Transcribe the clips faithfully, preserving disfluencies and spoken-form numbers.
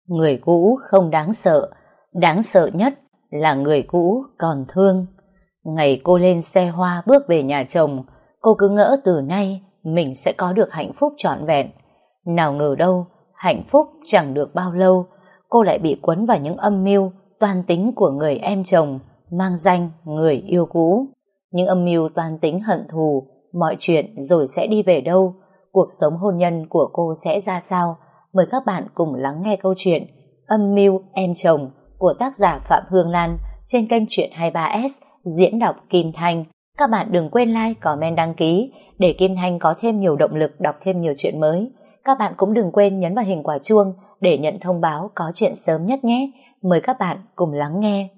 Người cũ không đáng sợ, đáng sợ nhất là người cũ còn thương. Ngày cô lên xe hoa bước về nhà chồng, cô cứ ngỡ từ nay mình sẽ có được hạnh phúc trọn vẹn. Nào ngờ đâu, hạnh phúc chẳng được bao lâu, cô lại bị quấn vào những âm mưu toan tính của người em chồng mang danh người yêu cũ. Những âm mưu toan tính hận thù, mọi chuyện rồi sẽ đi về đâu, cuộc sống hôn nhân của cô sẽ ra sao. Mời các bạn cùng lắng nghe câu chuyện Âm mưu em chồng của tác giả Phạm Hương Lan trên kênh Chuyện hai mươi ba ét diễn đọc Kim Thanh. Các bạn đừng quên like, comment, đăng ký để Kim Thanh có thêm nhiều động lực đọc thêm nhiều chuyện mới. Các bạn cũng đừng quên nhấn vào hình quả chuông để nhận thông báo có chuyện sớm nhất nhé. Mời các bạn cùng lắng nghe.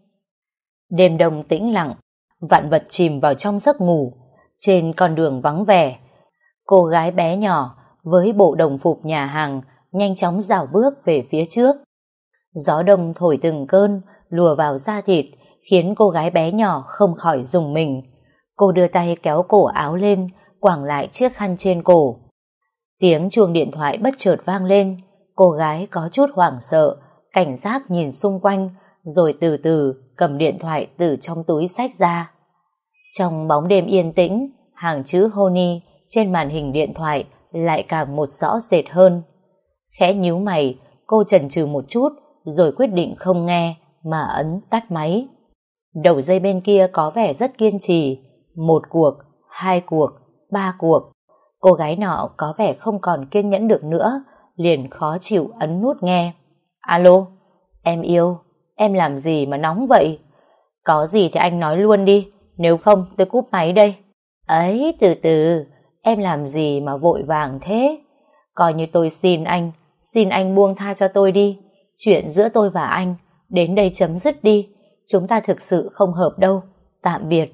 Đêm đông tĩnh lặng, vạn vật chìm vào trong giấc ngủ. Trên con đường vắng vẻ, cô gái bé nhỏ với bộ đồng phục nhà hàng nhanh chóng rảo bước về phía trước. Gió đông thổi từng cơn lùa vào da thịt khiến cô gái bé nhỏ không khỏi rùng mình. Cô đưa tay kéo cổ áo lên, quàng lại chiếc khăn trên cổ. Tiếng chuông điện thoại bất chợt vang lên. Cô gái có chút hoảng sợ, cảnh giác nhìn xung quanh, rồi từ từ cầm điện thoại từ trong túi xách ra. Trong bóng đêm yên tĩnh, hàng chữ Honey trên màn hình điện thoại lại càng một rõ rệt hơn. Khẽ nhíu mày, cô chần chừ một chút rồi quyết định không nghe mà ấn tắt máy. Đầu dây bên kia có vẻ rất kiên trì. Một cuộc, hai cuộc, ba cuộc. Cô gái nọ có vẻ không còn kiên nhẫn được nữa, liền khó chịu ấn nút nghe. Alo, em yêu, em làm gì mà nóng vậy? Có gì thì anh nói luôn đi, nếu không tôi cúp máy đây. Ấy, từ từ, em làm gì mà vội vàng thế? Coi như tôi xin anh, xin anh buông tha cho tôi đi. Chuyện giữa tôi và anh, đến đây chấm dứt đi. Chúng ta thực sự không hợp đâu. Tạm biệt.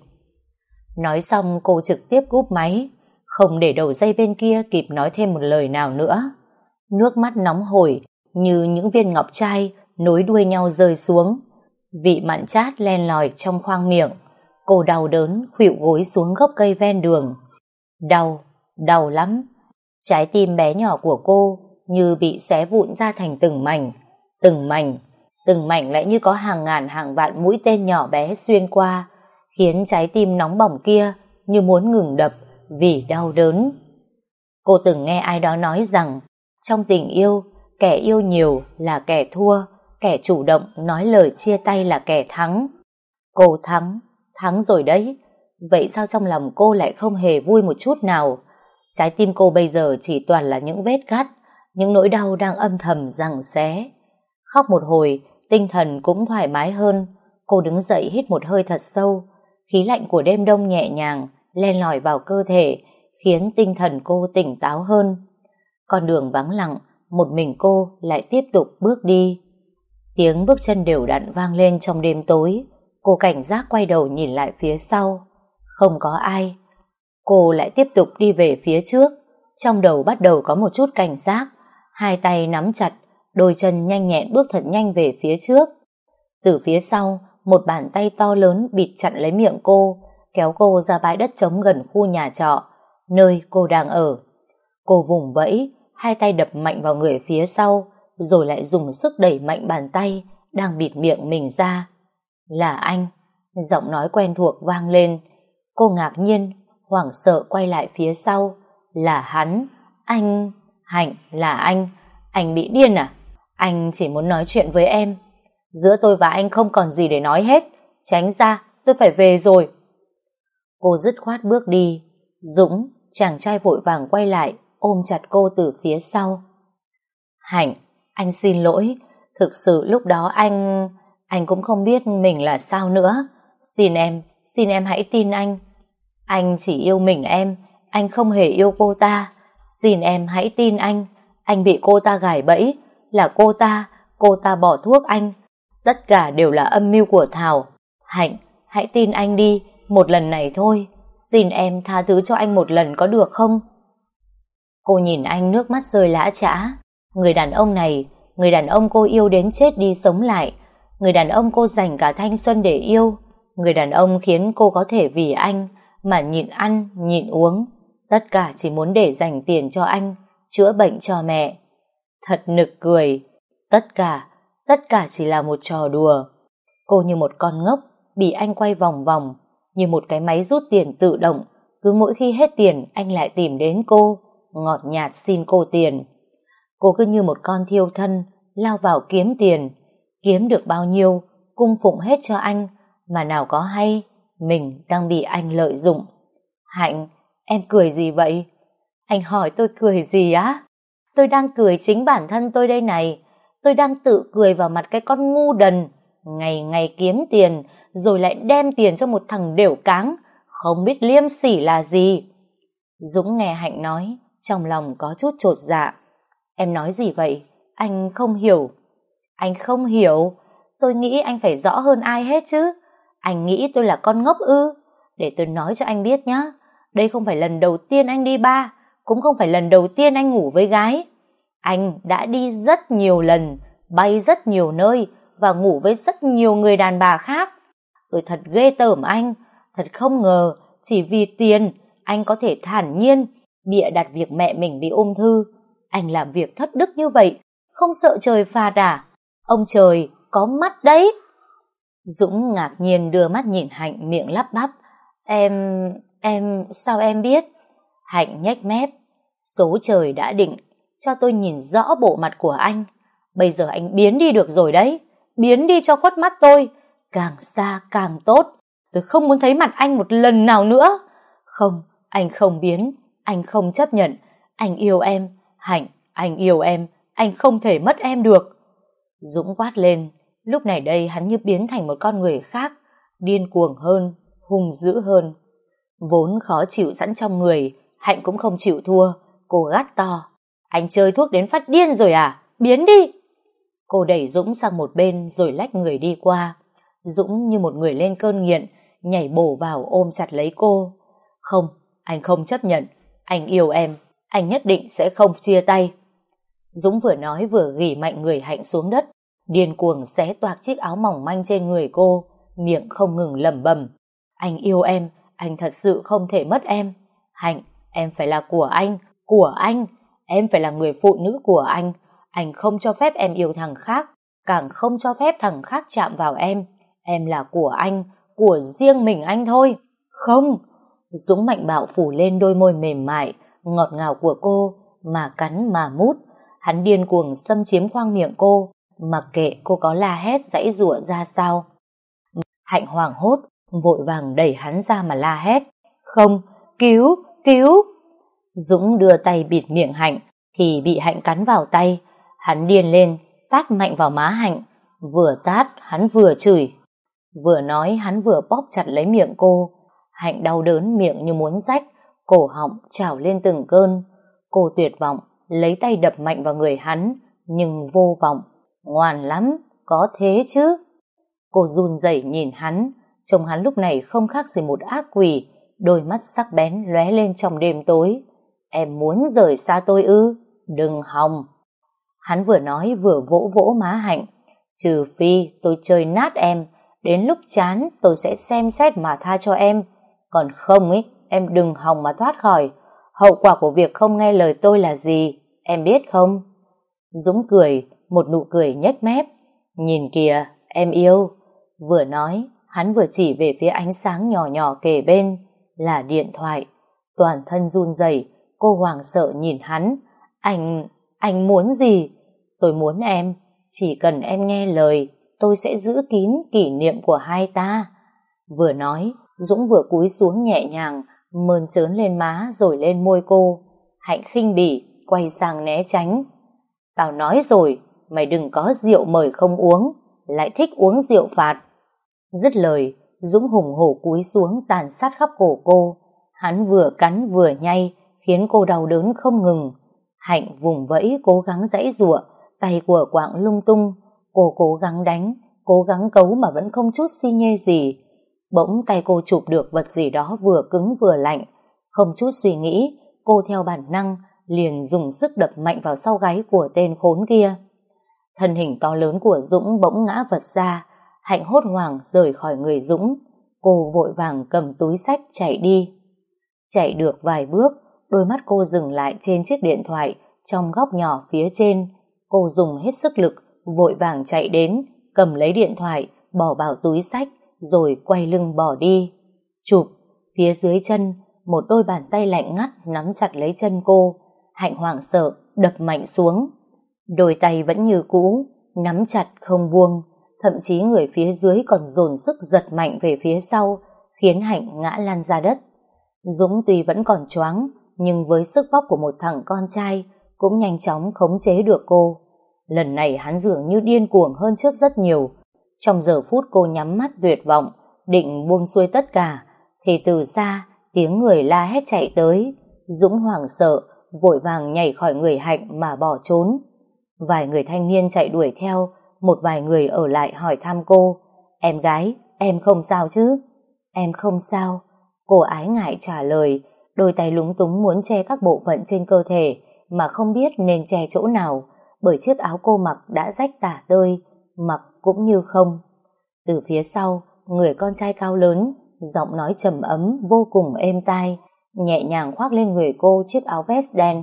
Nói xong cô trực tiếp cúp máy, không để đầu dây bên kia kịp nói thêm một lời nào nữa. Nước mắt nóng hổi như những viên ngọc trai nối đuôi nhau rơi xuống. Vị mặn chát len lỏi trong khoang miệng. Cô đau đớn khuỵu gối xuống gốc cây ven đường. Đau, đau lắm. Trái tim bé nhỏ của cô như bị xé vụn ra thành từng mảnh. Từng mảnh, từng mảnh lại như có hàng ngàn hàng vạn mũi tên nhỏ bé xuyên qua, khiến trái tim nóng bỏng kia như muốn ngừng đập vì đau đớn. Cô từng nghe ai đó nói rằng trong tình yêu, kẻ yêu nhiều là kẻ thua, kẻ chủ động nói lời chia tay là kẻ thắng. Cô thắng, thắng rồi đấy. Vậy sao trong lòng cô lại không hề vui một chút nào? Trái tim cô bây giờ chỉ toàn là những vết cắt, những nỗi đau đang âm thầm giằng xé. Khóc một hồi, tinh thần cũng thoải mái hơn. Cô đứng dậy hít một hơi thật sâu. Khí lạnh của đêm đông nhẹ nhàng len lỏi vào cơ thể, khiến tinh thần cô tỉnh táo hơn. Con đường vắng lặng, một mình cô lại tiếp tục bước đi. Tiếng bước chân đều đặn vang lên trong đêm tối. Cô cảnh giác quay đầu nhìn lại phía sau. Không có ai. Cô lại tiếp tục đi về phía trước. Trong đầu bắt đầu có một chút cảnh giác. Hai tay nắm chặt, đôi chân nhanh nhẹn bước thật nhanh về phía trước. Từ phía sau, một bàn tay to lớn bịt chặn lấy miệng cô, kéo cô ra bãi đất trống gần khu nhà trọ, nơi cô đang ở. Cô vùng vẫy, hai tay đập mạnh vào người phía sau, rồi lại dùng sức đẩy mạnh bàn tay đang bịt miệng mình ra. Là anh, giọng nói quen thuộc vang lên. Cô ngạc nhiên, hoảng sợ quay lại phía sau. Là hắn, anh, Hạnh, là anh. Anh bị điên à? Anh chỉ muốn nói chuyện với em. Giữa tôi và anh không còn gì để nói hết. Tránh ra, tôi phải về rồi. Cô dứt khoát bước đi. Dũng, chàng trai vội vàng quay lại, ôm chặt cô từ phía sau. Hạnh, anh xin lỗi. Thực sự lúc đó anh... Anh cũng không biết mình là sao nữa. Xin em, xin em hãy tin anh. Anh chỉ yêu mình em, anh không hề yêu cô ta. Xin em hãy tin anh. Anh bị cô ta gài bẫy. Là cô ta, cô ta bỏ thuốc anh. Tất cả đều là âm mưu của Thảo. Hạnh, hãy tin anh đi, một lần này thôi. Xin em tha thứ cho anh một lần có được không? Cô nhìn anh nước mắt rơi lã chã. Người đàn ông này, người đàn ông cô yêu đến chết đi sống lại, người đàn ông cô dành cả thanh xuân để yêu, người đàn ông khiến cô có thể vì anh mà nhịn ăn, nhịn uống, tất cả chỉ muốn để dành tiền cho anh, chữa bệnh cho mẹ. Thật nực cười. Tất cả, tất cả chỉ là một trò đùa. Cô như một con ngốc bị anh quay vòng vòng, như một cái máy rút tiền tự động. Cứ mỗi khi hết tiền anh lại tìm đến cô, ngọt nhạt xin cô tiền. Cô cứ như một con thiêu thân lao vào kiếm tiền, kiếm được bao nhiêu cung phụng hết cho anh, mà nào có hay mình đang bị anh lợi dụng. Hạnh, em cười gì vậy? Anh hỏi tôi cười gì á? Tôi đang cười chính bản thân tôi đây này. Tôi đang tự cười vào mặt cái con ngu đần, ngày ngày kiếm tiền rồi lại đem tiền cho một thằng đểu cáng, không biết liêm sỉ là gì. Dũng nghe Hạnh nói, trong lòng có chút chột dạ. Em nói gì vậy? Anh không hiểu. Anh không hiểu? Tôi nghĩ anh phải rõ hơn ai hết chứ. Anh nghĩ tôi là con ngốc ư? Để tôi nói cho anh biết nhá. Đây không phải lần đầu tiên anh đi bar, cũng không phải lần đầu tiên anh ngủ với gái. Anh đã đi rất nhiều lần, bay rất nhiều nơi và ngủ với rất nhiều người đàn bà khác. Tôi thật ghê tởm anh. Thật không ngờ chỉ vì tiền anh có thể thản nhiên bịa đặt việc mẹ mình bị ung thư. Anh làm việc thất đức như vậy, không sợ trời phạt à? Ông trời có mắt đấy. Dũng ngạc nhiên đưa mắt nhìn Hạnh, miệng lắp bắp. Em, em, sao em biết? Hạnh nhếch mép. Số trời đã định cho tôi nhìn rõ bộ mặt của anh. Bây giờ anh biến đi được rồi đấy. Biến đi cho khuất mắt tôi. Càng xa càng tốt. Tôi không muốn thấy mặt anh một lần nào nữa. Không, anh không biến. Anh không chấp nhận. Anh yêu em. Hạnh, anh yêu em. Anh không thể mất em được. Dũng quát lên. Lúc này đây hắn như biến thành một con người khác, điên cuồng hơn, hung dữ hơn. Vốn khó chịu sẵn trong người, Hạnh cũng không chịu thua. Cô gắt to. Anh chơi thuốc đến phát điên rồi à? Biến đi! Cô đẩy Dũng sang một bên rồi lách người đi qua. Dũng như một người lên cơn nghiện, nhảy bổ vào ôm chặt lấy cô. Không, anh không chấp nhận. Anh yêu em, anh nhất định sẽ không chia tay. Dũng vừa nói vừa ghì mạnh người Hạnh xuống đất, điên cuồng xé toạc chiếc áo mỏng manh trên người cô, miệng không ngừng lẩm bẩm. Anh yêu em, anh thật sự không thể mất em. Hạnh, em phải là của anh, của anh. Em phải là người phụ nữ của anh. Anh không cho phép em yêu thằng khác, càng không cho phép thằng khác chạm vào em. Em là của anh, của riêng mình anh thôi. Không! Dũng mạnh bạo phủ lên đôi môi mềm mại, ngọt ngào của cô, mà cắn mà mút. Hắn điên cuồng xâm chiếm khoang miệng cô, mặc kệ cô có la hét giãy giụa ra sao. Hạnh hoảng hốt, vội vàng đẩy hắn ra mà la hét. Không, cứu, cứu! Dũng đưa tay bịt miệng Hạnh, thì bị Hạnh cắn vào tay. Hắn điên lên, tát mạnh vào má Hạnh. Vừa tát, hắn vừa chửi. Vừa nói, hắn vừa bóp chặt lấy miệng cô. Hạnh đau đớn, miệng như muốn rách, cổ họng trào lên từng cơn. Cô tuyệt vọng, lấy tay đập mạnh vào người hắn, nhưng vô vọng. Ngoan lắm, có thế chứ? Cô run rẩy nhìn hắn, trông hắn lúc này không khác gì một ác quỷ, đôi mắt sắc bén lóe lên trong đêm tối. Em muốn rời xa tôi ư? Đừng hòng! Hắn vừa nói vừa vỗ vỗ má Hạnh. Trừ phi tôi chơi nát em, đến lúc chán tôi sẽ xem xét mà tha cho em. Còn không ấy, em đừng hòng mà thoát khỏi. Hậu quả của việc không nghe lời tôi là gì, em biết không? Dũng cười, một nụ cười nhếch mép. Nhìn kìa, em yêu. Vừa nói, hắn vừa chỉ về phía ánh sáng nhỏ nhỏ kề bên, là điện thoại. Toàn thân run rẩy, cô hoảng sợ nhìn hắn. Anh, anh muốn gì? Tôi muốn em, chỉ cần em nghe lời, tôi sẽ giữ kín kỷ niệm của hai ta. Vừa nói, Dũng vừa cúi xuống nhẹ nhàng, mơn trớn lên má rồi lên môi cô. Hạnh khinh bỉ, quay sang né tránh. Tao nói rồi, mày đừng có rượu mời không uống, lại thích uống rượu phạt. Dứt lời, Dũng hùng hổ cúi xuống tàn sát khắp cổ cô. Hắn vừa cắn vừa nhay, khiến cô đau đớn không ngừng. Hạnh vùng vẫy cố gắng giãy giụa, tay của quạng lung tung. Cô cố gắng đánh, cố gắng cấu mà vẫn không chút xi nhê gì. Bỗng tay cô chụp được vật gì đó vừa cứng vừa lạnh. Không chút suy nghĩ, cô theo bản năng liền dùng sức đập mạnh vào sau gáy của tên khốn kia. Thân hình to lớn của Dũng bỗng ngã vật ra. Hạnh hốt hoảng rời khỏi người Dũng. Cô vội vàng cầm túi xách chạy đi. Chạy được vài bước, đôi mắt cô dừng lại trên chiếc điện thoại trong góc nhỏ phía trên. Cô dùng hết sức lực vội vàng chạy đến, cầm lấy điện thoại, bỏ vào túi xách, rồi quay lưng bỏ đi. Chụp, phía dưới chân, một đôi bàn tay lạnh ngắt nắm chặt lấy chân cô. Hạnh hoảng sợ, đập mạnh xuống. Đôi tay vẫn như cũ, nắm chặt không buông, thậm chí người phía dưới còn dồn sức giật mạnh về phía sau, khiến Hạnh ngã lăn ra đất. Dũng tuy vẫn còn choáng, nhưng với sức vóc của một thằng con trai, cũng nhanh chóng khống chế được cô. Lần này hắn dường như điên cuồng hơn trước rất nhiều. Trong giờ phút cô nhắm mắt tuyệt vọng, định buông xuôi tất cả, thì từ xa, tiếng người la hét chạy tới. Dũng hoảng sợ, vội vàng nhảy khỏi người Hạnh mà bỏ trốn. Vài người thanh niên chạy đuổi theo, một vài người ở lại hỏi thăm cô. Em gái, em không sao chứ? Em không sao. Cô ái ngại trả lời, đôi tay lúng túng muốn che các bộ phận trên cơ thể mà không biết nên che chỗ nào, bởi chiếc áo cô mặc đã rách tả tơi, mặc cũng như không. Từ phía sau, người con trai cao lớn, giọng nói trầm ấm vô cùng êm tai, nhẹ nhàng khoác lên người cô chiếc áo vest đen.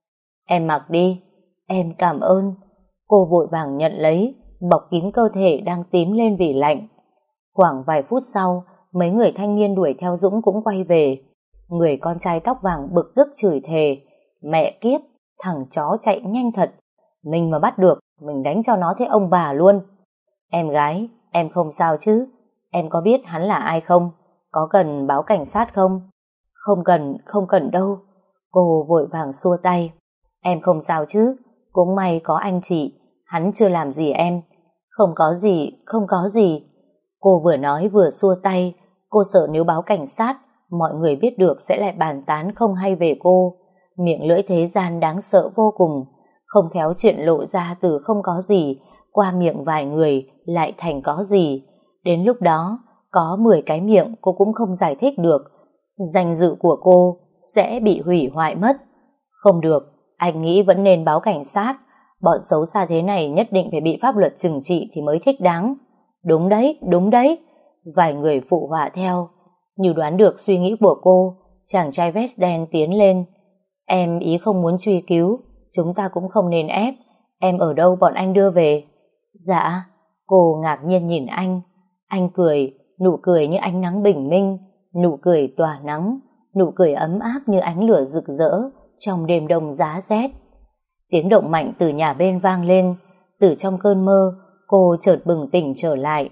Em mặc đi. Em cảm ơn. Cô vội vàng nhận lấy, bọc kín cơ thể đang tím lên vì lạnh. Khoảng vài phút sau, mấy người thanh niên đuổi theo Dũng cũng quay về. Người con trai tóc vàng bực tức chửi thề. Mẹ kiếp, thằng chó chạy nhanh thật. Mình mà bắt được, mình đánh cho nó thế ông bà luôn. Em gái, em không sao chứ? Em có biết hắn là ai không? Có cần báo cảnh sát không? Không cần, không cần đâu. Cô vội vàng xua tay. Em không sao chứ? Cũng may có anh chị, hắn chưa làm gì em. Không có gì, không có gì. Cô vừa nói vừa xua tay. Cô sợ nếu báo cảnh sát, mọi người biết được sẽ lại bàn tán không hay về cô. Miệng lưỡi thế gian đáng sợ vô cùng. Không khéo chuyện lộ ra từ không có gì, qua miệng vài người lại thành có gì. Đến lúc đó, có mười cái miệng cô cũng không giải thích được. Danh dự của cô sẽ bị hủy hoại mất. Không được, anh nghĩ vẫn nên báo cảnh sát. Bọn xấu xa thế này nhất định phải bị pháp luật trừng trị thì mới thích đáng. Đúng đấy, đúng đấy. Vài người phụ họa theo. Như đoán được suy nghĩ của cô, chàng trai vest đen tiến lên. Em ý không muốn truy cứu, chúng ta cũng không nên ép. Em ở đâu bọn anh đưa về? Dạ. Cô ngạc nhiên nhìn anh. Anh cười, nụ cười như ánh nắng bình minh, nụ cười tỏa nắng, nụ cười ấm áp như ánh lửa rực rỡ trong đêm đông giá rét. Tiếng động mạnh từ nhà bên vang lên. Từ trong cơn mơ, cô chợt bừng tỉnh trở lại.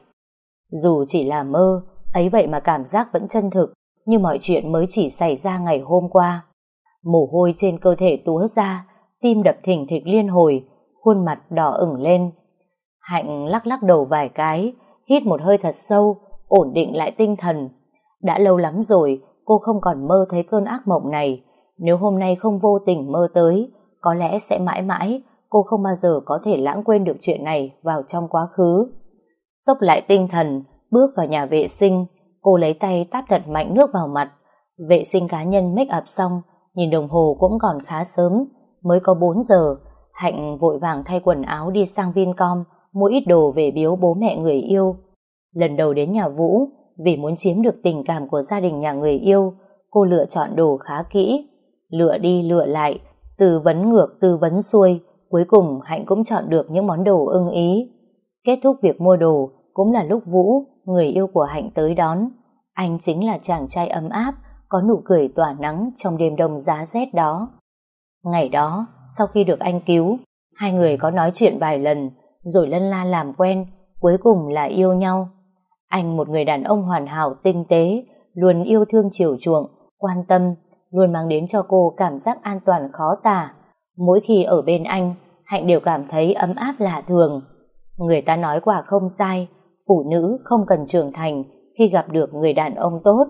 Dù chỉ là mơ, ấy vậy mà cảm giác vẫn chân thực, như mọi chuyện mới chỉ xảy ra ngày hôm qua. Mồ hôi trên cơ thể túa ra, tim đập thình thịch liên hồi, khuôn mặt đỏ ửng lên. Hạnh lắc lắc đầu vài cái, hít một hơi thật sâu, ổn định lại tinh thần. Đã lâu lắm rồi cô không còn mơ thấy cơn ác mộng này. Nếu hôm nay không vô tình mơ tới, có lẽ sẽ mãi mãi cô không bao giờ có thể lãng quên được chuyện này vào trong quá khứ. Xốc lại tinh thần, bước vào nhà vệ sinh, cô lấy tay tát thật mạnh nước vào mặt. Vệ sinh cá nhân make up xong, nhìn đồng hồ cũng còn khá sớm, mới có bốn giờ. Hạnh vội vàng thay quần áo đi sang Vincom mua ít đồ về biếu bố mẹ người yêu. Lần đầu đến nhà Vũ, vì muốn chiếm được tình cảm của gia đình nhà người yêu, cô lựa chọn đồ khá kỹ. Lựa đi lựa lại, tư vấn ngược tư vấn xuôi, cuối cùng Hạnh cũng chọn được những món đồ ưng ý. Kết thúc việc mua đồ cũng là lúc Vũ, người yêu của Hạnh tới đón. Anh chính là chàng trai ấm áp, có nụ cười tỏa nắng trong đêm đông giá rét đó. Ngày đó, sau khi được anh cứu, hai người có nói chuyện vài lần, rồi lân la làm quen, cuối cùng là yêu nhau. Anh một người đàn ông hoàn hảo tinh tế, luôn yêu thương chiều chuộng, quan tâm, luôn mang đến cho cô cảm giác an toàn khó tả. Mỗi khi ở bên anh, Hạnh đều cảm thấy ấm áp lạ thường. Người ta nói quả không sai, phụ nữ không cần trưởng thành khi gặp được người đàn ông tốt.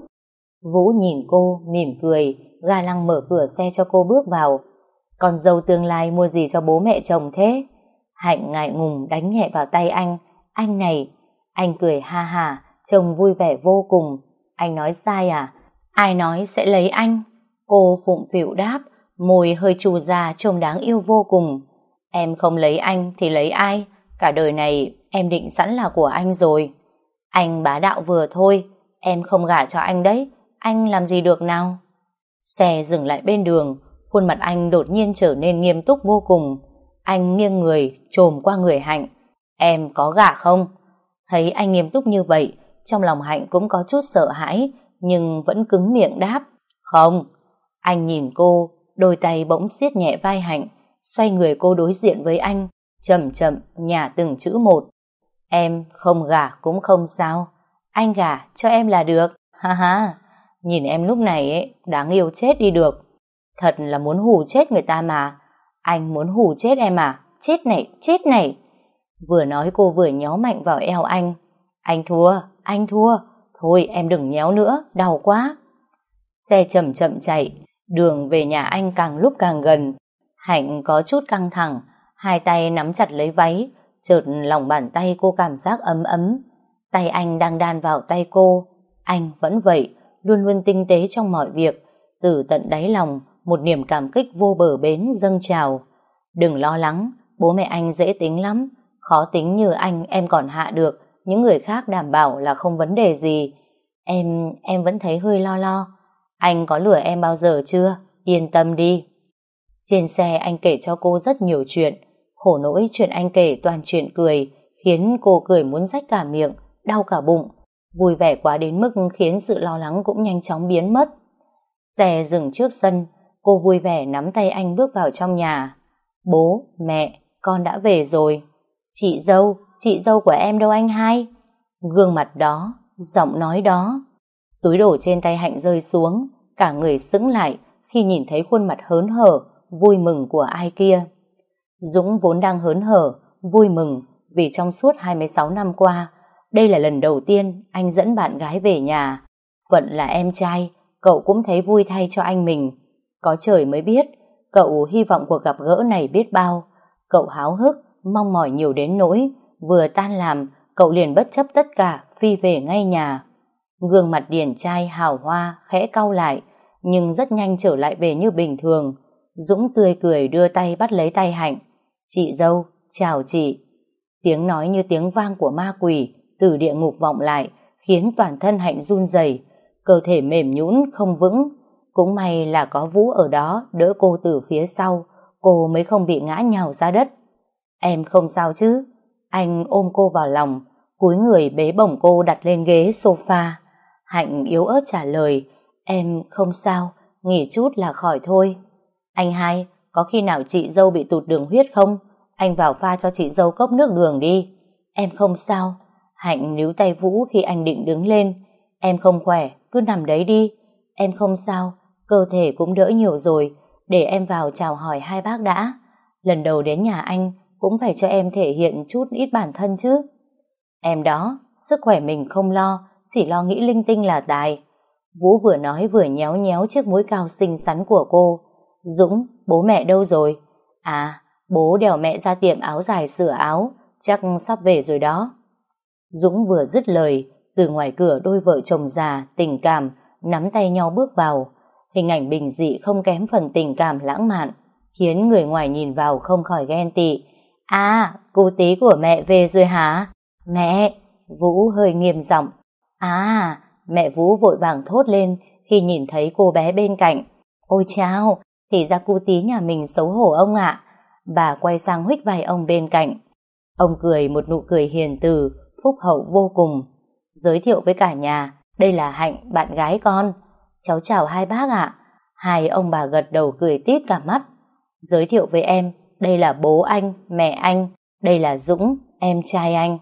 Vũ nhìn cô, mỉm cười, ga lăng mở cửa xe cho cô bước vào. Con dâu tương lai mua gì cho bố mẹ chồng thế? Hạnh ngại ngùng đánh nhẹ vào tay anh. Anh này. Anh cười ha hà, trông vui vẻ vô cùng. Anh nói sai à? Ai nói sẽ lấy anh? Cô phụng phịu đáp, môi hơi trù ra trông đáng yêu vô cùng. Em không lấy anh thì lấy ai? Cả đời này em định sẵn là của anh rồi. Anh bá đạo vừa thôi, em không gả cho anh đấy. Anh làm gì được nào? Xe dừng lại bên đường, khuôn mặt anh đột nhiên trở nên nghiêm túc vô cùng. Anh nghiêng người, chồm qua người Hạnh. Em có gả không? Thấy anh nghiêm túc như vậy, trong lòng Hạnh cũng có chút sợ hãi, nhưng vẫn cứng miệng đáp. Không. Anh nhìn cô, đôi tay bỗng siết nhẹ vai Hạnh, xoay người cô đối diện với anh, chậm chậm nhả từng chữ một. Em không gả cũng không sao, anh gả cho em là được. Ha ha, nhìn em lúc này ấy, đáng yêu chết đi được. Thật là muốn hù chết người ta mà. Anh muốn hù chết em à? Chết này, chết này. Vừa nói cô vừa nhéo mạnh vào eo anh. Anh thua, anh thua. Thôi em đừng nhéo nữa, đau quá. Xe chậm chậm chạy, đường về nhà anh càng lúc càng gần. Hạnh có chút căng thẳng, hai tay nắm chặt lấy váy, chợt lòng bàn tay cô cảm giác ấm ấm. Tay anh đang đan vào tay cô. Anh vẫn vậy, luôn luôn tinh tế trong mọi việc. Từ tận đáy lòng, một niềm cảm kích vô bờ bến dâng trào. Đừng lo lắng, bố mẹ anh dễ tính lắm. Khó tính như anh em còn hạ được, những người khác đảm bảo là không vấn đề gì. Em, em vẫn thấy hơi lo lo. Anh có lừa em bao giờ chưa? Yên tâm đi. Trên xe anh kể cho cô rất nhiều chuyện. Khổ nỗi chuyện anh kể toàn chuyện cười, khiến cô cười muốn rách cả miệng, đau cả bụng. Vui vẻ quá đến mức khiến sự lo lắng cũng nhanh chóng biến mất. Xe dừng trước sân, cô vui vẻ nắm tay anh bước vào trong nhà. Bố, mẹ, con đã về rồi. Chị dâu, chị dâu của em đâu anh hai? Gương mặt đó, giọng nói đó. Túi đồ trên tay Hạnh rơi xuống, cả người sững lại khi nhìn thấy khuôn mặt hớn hở, vui mừng của ai kia. Dũng vốn đang hớn hở, vui mừng vì trong suốt hai mươi sáu năm qua, đây là lần đầu tiên anh dẫn bạn gái về nhà. Phận là em trai, cậu cũng thấy vui thay cho anh mình. Có trời mới biết, cậu hy vọng cuộc gặp gỡ này biết bao. Cậu háo hức, mong mỏi nhiều đến nỗi, vừa tan làm, cậu liền bất chấp tất cả, phi về ngay nhà. Gương mặt điển trai hào hoa, khẽ cau lại, nhưng rất nhanh trở lại về như bình thường. Dũng tươi cười đưa tay bắt lấy tay Hạnh. Chị dâu, chào chị. Tiếng nói như tiếng vang của ma quỷ từ địa ngục vọng lại, khiến toàn thân Hạnh run rẩy, cơ thể mềm nhũn không vững. Cũng may là có Vũ ở đó đỡ cô từ phía sau, cô mới không bị ngã nhào ra đất. Em không sao chứ? Anh ôm cô vào lòng, cúi người bế bổng cô đặt lên ghế sofa. Hạnh yếu ớt trả lời, em không sao, nghỉ chút là khỏi thôi. Anh hai, có khi nào chị dâu bị tụt đường huyết không? Anh vào pha cho chị dâu cốc nước đường đi. Em không sao. Hạnh níu tay Vũ khi anh định đứng lên. Em không khỏe, cứ nằm đấy đi. Em không sao, cơ thể cũng đỡ nhiều rồi. Để em vào chào hỏi hai bác đã. Lần đầu đến nhà anh cũng phải cho em thể hiện chút ít bản thân chứ. Em đó, sức khỏe mình không lo, chỉ lo nghĩ linh tinh là tài. Vũ vừa nói vừa nhéo nhéo chiếc mũi cao xinh xắn của cô. Dũng, bố mẹ đâu rồi? À, bố đèo mẹ ra tiệm áo dài sửa áo, chắc sắp về rồi đó. Dũng vừa dứt lời, từ ngoài cửa đôi vợ chồng già, tình cảm, nắm tay nhau bước vào. Hình ảnh bình dị không kém phần tình cảm lãng mạn, khiến người ngoài nhìn vào không khỏi ghen tị. À, cô tí của mẹ về rồi hả? Mẹ! Vũ hơi nghiêm giọng. À, mẹ Vũ vội vàng thốt lên khi nhìn thấy cô bé bên cạnh. Ôi chao, thì ra cô tí nhà mình xấu hổ ông ạ. Bà quay sang huých vai ông bên cạnh. Ông cười một nụ cười hiền từ, phúc hậu vô cùng. Giới thiệu với cả nhà, đây là Hạnh, bạn gái con. Cháu chào hai bác ạ. Hai ông bà gật đầu cười tít cả mắt. Giới thiệu với em, đây là bố anh, mẹ anh, đây là Dũng, em trai anh.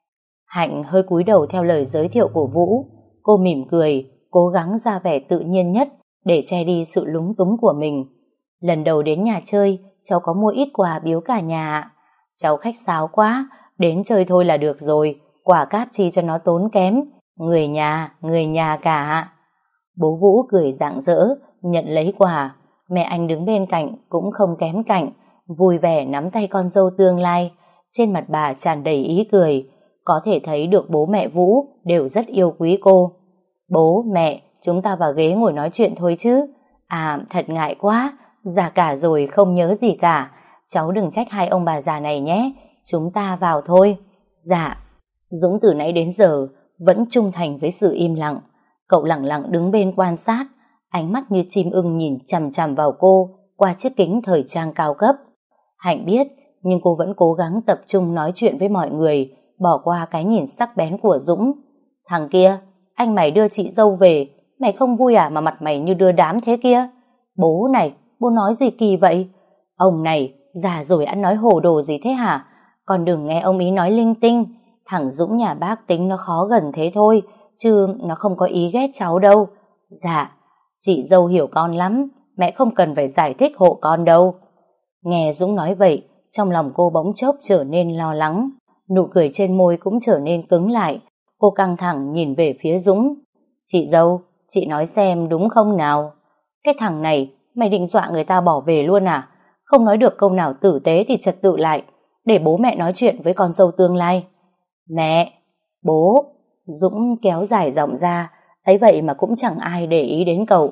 Hạnh hơi cúi đầu theo lời giới thiệu của Vũ. Cô mỉm cười, cố gắng ra vẻ tự nhiên nhất để che đi sự lúng túng của mình. Lần đầu đến nhà chơi, cháu có mua ít quà biếu cả nhà. Cháu khách sáo quá, đến chơi thôi là được rồi, quà cáp chi cho nó tốn kém. Người nhà, người nhà cả. Bố Vũ cười rạng rỡ, nhận lấy quà. Mẹ anh đứng bên cạnh cũng không kém cạnh, vui vẻ nắm tay con dâu tương lai. Trên mặt bà tràn đầy ý cười, có thể thấy được bố mẹ Vũ đều rất yêu quý cô. Bố, mẹ, chúng ta vào ghế ngồi nói chuyện thôi chứ. À, thật ngại quá, già cả rồi không nhớ gì cả. Cháu đừng trách hai ông bà già này nhé, chúng ta vào thôi. Dạ. Dũng từ nãy đến giờ vẫn trung thành với sự im lặng. Cậu lặng lặng đứng bên quan sát, ánh mắt như chim ưng nhìn chằm chằm vào cô qua chiếc kính thời trang cao cấp. Hạnh biết nhưng cô vẫn cố gắng tập trung nói chuyện với mọi người, bỏ qua cái nhìn sắc bén của Dũng. Thằng kia, anh mày đưa chị dâu về, mày không vui à mà mặt mày như đưa đám thế kia? Bố này, bố nói gì kỳ vậy? Ông này, già rồi ăn nói hồ đồ gì thế hả? Con đừng nghe ông ý nói linh tinh. Thằng Dũng nhà bác tính nó khó gần thế thôi, chứ nó không có ý ghét cháu đâu. Dạ, chị dâu hiểu con lắm, mẹ không cần phải giải thích hộ con đâu. Nghe Dũng nói vậy, trong lòng cô bỗng chốc trở nên lo lắng, nụ cười trên môi cũng trở nên cứng lại. Cô căng thẳng nhìn về phía Dũng. Chị dâu, chị nói xem đúng không nào? Cái thằng này, mày định dọa người ta bỏ về luôn à? Không nói được câu nào tử tế thì trật tự lại, để bố mẹ nói chuyện với con dâu tương lai. Mẹ, bố. Dũng kéo dài giọng ra, ấy vậy mà cũng chẳng ai để ý đến cậu.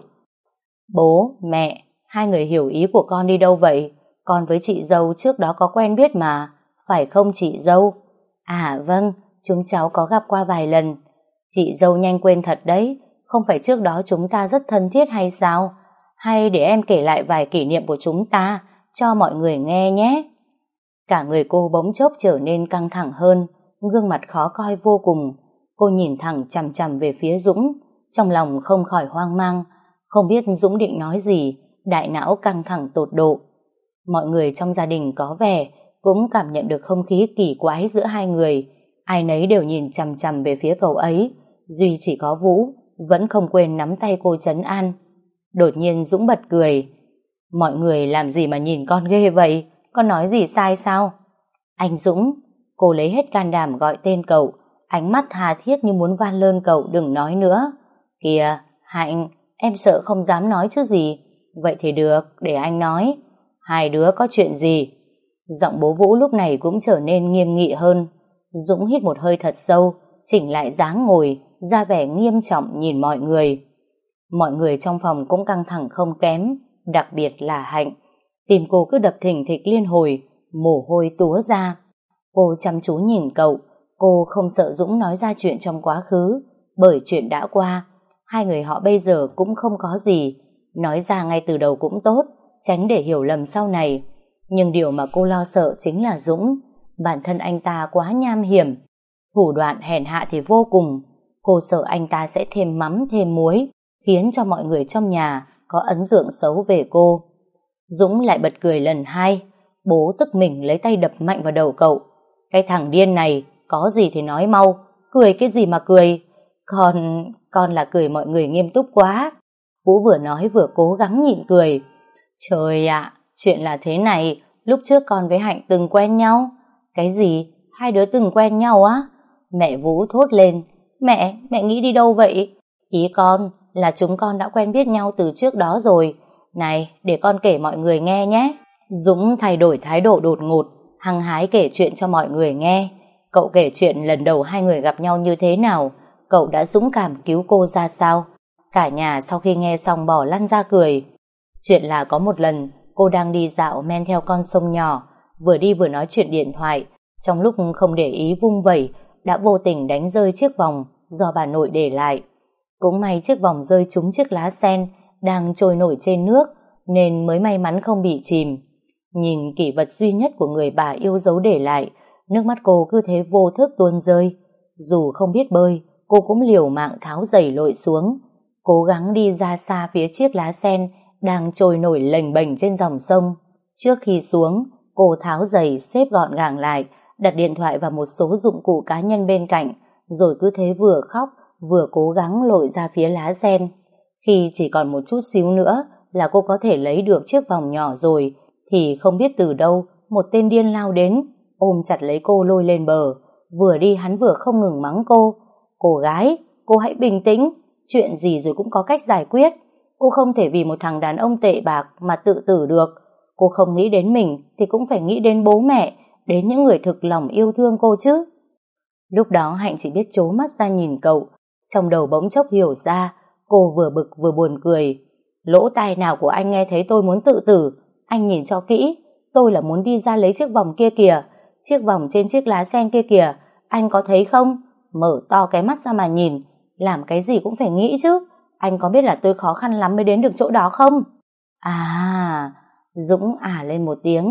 Bố, mẹ, hai người hiểu ý của con đi đâu vậy? Con với chị dâu trước đó có quen biết mà, phải không chị dâu? À vâng, chúng cháu có gặp qua vài lần. Chị dâu nhanh quên thật đấy, không phải trước đó chúng ta rất thân thiết hay sao? Hay để em kể lại vài kỷ niệm của chúng ta cho mọi người nghe nhé. Cả người cô bỗng chốc trở nên căng thẳng hơn, gương mặt khó coi vô cùng. Cô nhìn thẳng chằm chằm về phía Dũng, trong lòng không khỏi hoang mang, không biết Dũng định nói gì, đại não căng thẳng tột độ. Mọi người trong gia đình có vẻ cũng cảm nhận được không khí kỳ quái giữa hai người, ai nấy đều nhìn chằm chằm về phía cậu ấy, duy chỉ có Vũ vẫn không quên nắm tay cô trấn an. Đột nhiên Dũng bật cười. Mọi người làm gì mà nhìn con ghê vậy? Con nói gì sai sao? Anh Dũng, cô lấy hết can đảm gọi tên cậu, ánh mắt tha thiết như muốn van lơn cậu đừng nói nữa. Kìa, Hạnh, em sợ không dám nói chứ gì. Vậy thì được, để anh nói. Hai đứa có chuyện gì? Giọng bố Vũ lúc này cũng trở nên nghiêm nghị hơn. Dũng hít một hơi thật sâu, chỉnh lại dáng ngồi, ra vẻ nghiêm trọng nhìn mọi người. Mọi người trong phòng cũng căng thẳng không kém, đặc biệt là Hạnh. Tim cô cứ đập thình thịch liên hồi, mồ hôi túa ra. Cô chăm chú nhìn cậu, cô không sợ Dũng nói ra chuyện trong quá khứ, bởi chuyện đã qua. Hai người họ bây giờ cũng không có gì, nói ra ngay từ đầu cũng tốt, tránh để hiểu lầm sau này. Nhưng điều mà cô lo sợ chính là Dũng. Bản thân anh ta quá nham hiểm, thủ đoạn hèn hạ thì vô cùng. Cô sợ anh ta sẽ thêm mắm thêm muối, khiến cho mọi người trong nhà có ấn tượng xấu về cô. Dũng lại bật cười lần hai. Bố tức mình lấy tay đập mạnh vào đầu cậu. Cái thằng điên này, có gì thì nói mau, cười cái gì mà cười? Con, con là cười mọi người nghiêm túc quá. Vũ vừa nói vừa cố gắng nhịn cười. Trời ạ, chuyện là thế này, lúc trước con với Hạnh từng quen nhau. Cái gì? Hai đứa từng quen nhau á? Mẹ Vũ thốt lên. Mẹ, mẹ nghĩ đi đâu vậy? Ý con là chúng con đã quen biết nhau từ trước đó rồi. Này, để con kể mọi người nghe nhé. Dũng thay đổi thái độ đột ngột, hăng hái kể chuyện cho mọi người nghe. Cậu kể chuyện lần đầu hai người gặp nhau như thế nào, cậu đã dũng cảm cứu cô ra sao. Cả nhà sau khi nghe xong bỏ lăn ra cười. Chuyện là có một lần cô đang đi dạo men theo con sông nhỏ, vừa đi vừa nói chuyện điện thoại, trong lúc không để ý vung vẩy đã vô tình đánh rơi chiếc vòng do bà nội để lại. Cũng may chiếc vòng rơi trúng chiếc lá sen đang trôi nổi trên nước nên mới may mắn không bị chìm. Nhìn kỷ vật duy nhất của người bà yêu dấu để lại, nước mắt cô cứ thế vô thức tuôn rơi. Dù không biết bơi, cô cũng liều mạng tháo giày lội xuống, cố gắng đi ra xa phía chiếc lá sen đang trôi nổi lềnh bềnh trên dòng sông. Trước khi xuống, cô tháo giày xếp gọn gàng lại, đặt điện thoại và một số dụng cụ cá nhân bên cạnh, rồi cứ thế vừa khóc vừa cố gắng lội ra phía lá sen. Khi chỉ còn một chút xíu nữa là cô có thể lấy được chiếc vòng nhỏ rồi, thì không biết từ đâu một tên điên lao đến, ôm chặt lấy cô lôi lên bờ. Vừa đi hắn vừa không ngừng mắng cô. Cô gái, cô hãy bình tĩnh, chuyện gì rồi cũng có cách giải quyết. Cô không thể vì một thằng đàn ông tệ bạc mà tự tử được. Cô không nghĩ đến mình thì cũng phải nghĩ đến bố mẹ, đến những người thực lòng yêu thương cô chứ. Lúc đó Hạnh chỉ biết trố mắt ra nhìn cậu, trong đầu bỗng chốc hiểu ra. Cô vừa bực vừa buồn cười. Lỗ tai nào của anh nghe thấy tôi muốn tự tử? Anh nhìn cho kỹ, tôi là muốn đi ra lấy chiếc vòng kia kìa, chiếc vòng trên chiếc lá sen kia kìa, anh có thấy không? Mở to cái mắt ra mà nhìn, làm cái gì cũng phải nghĩ chứ. Anh có biết là tôi khó khăn lắm mới đến được chỗ đó không? À, Dũng ả lên một tiếng,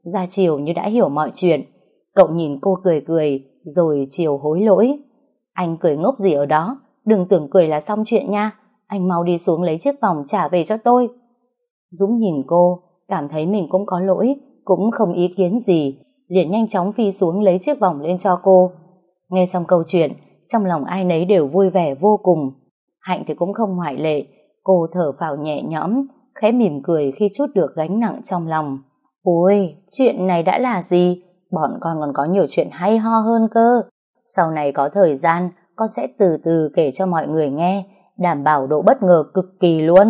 ra chiều như đã hiểu mọi chuyện. Cậu nhìn cô cười cười, rồi chiều hối lỗi. Anh cười ngốc gì ở đó, đừng tưởng cười là xong chuyện nha. Anh mau đi xuống lấy chiếc vòng trả về cho tôi. Dũng nhìn cô, cảm thấy mình cũng có lỗi, cũng không ý kiến gì, liền nhanh chóng phi xuống lấy chiếc vòng lên cho cô. Nghe xong câu chuyện, trong lòng ai nấy đều vui vẻ vô cùng. Hạnh thì cũng không ngoại lệ, cô thở phào nhẹ nhõm, khẽ mỉm cười khi trút được gánh nặng trong lòng. Ôi, chuyện này đã là gì? Bọn con còn có nhiều chuyện hay ho hơn cơ. Sau này có thời gian, con sẽ từ từ kể cho mọi người nghe, đảm bảo độ bất ngờ cực kỳ luôn.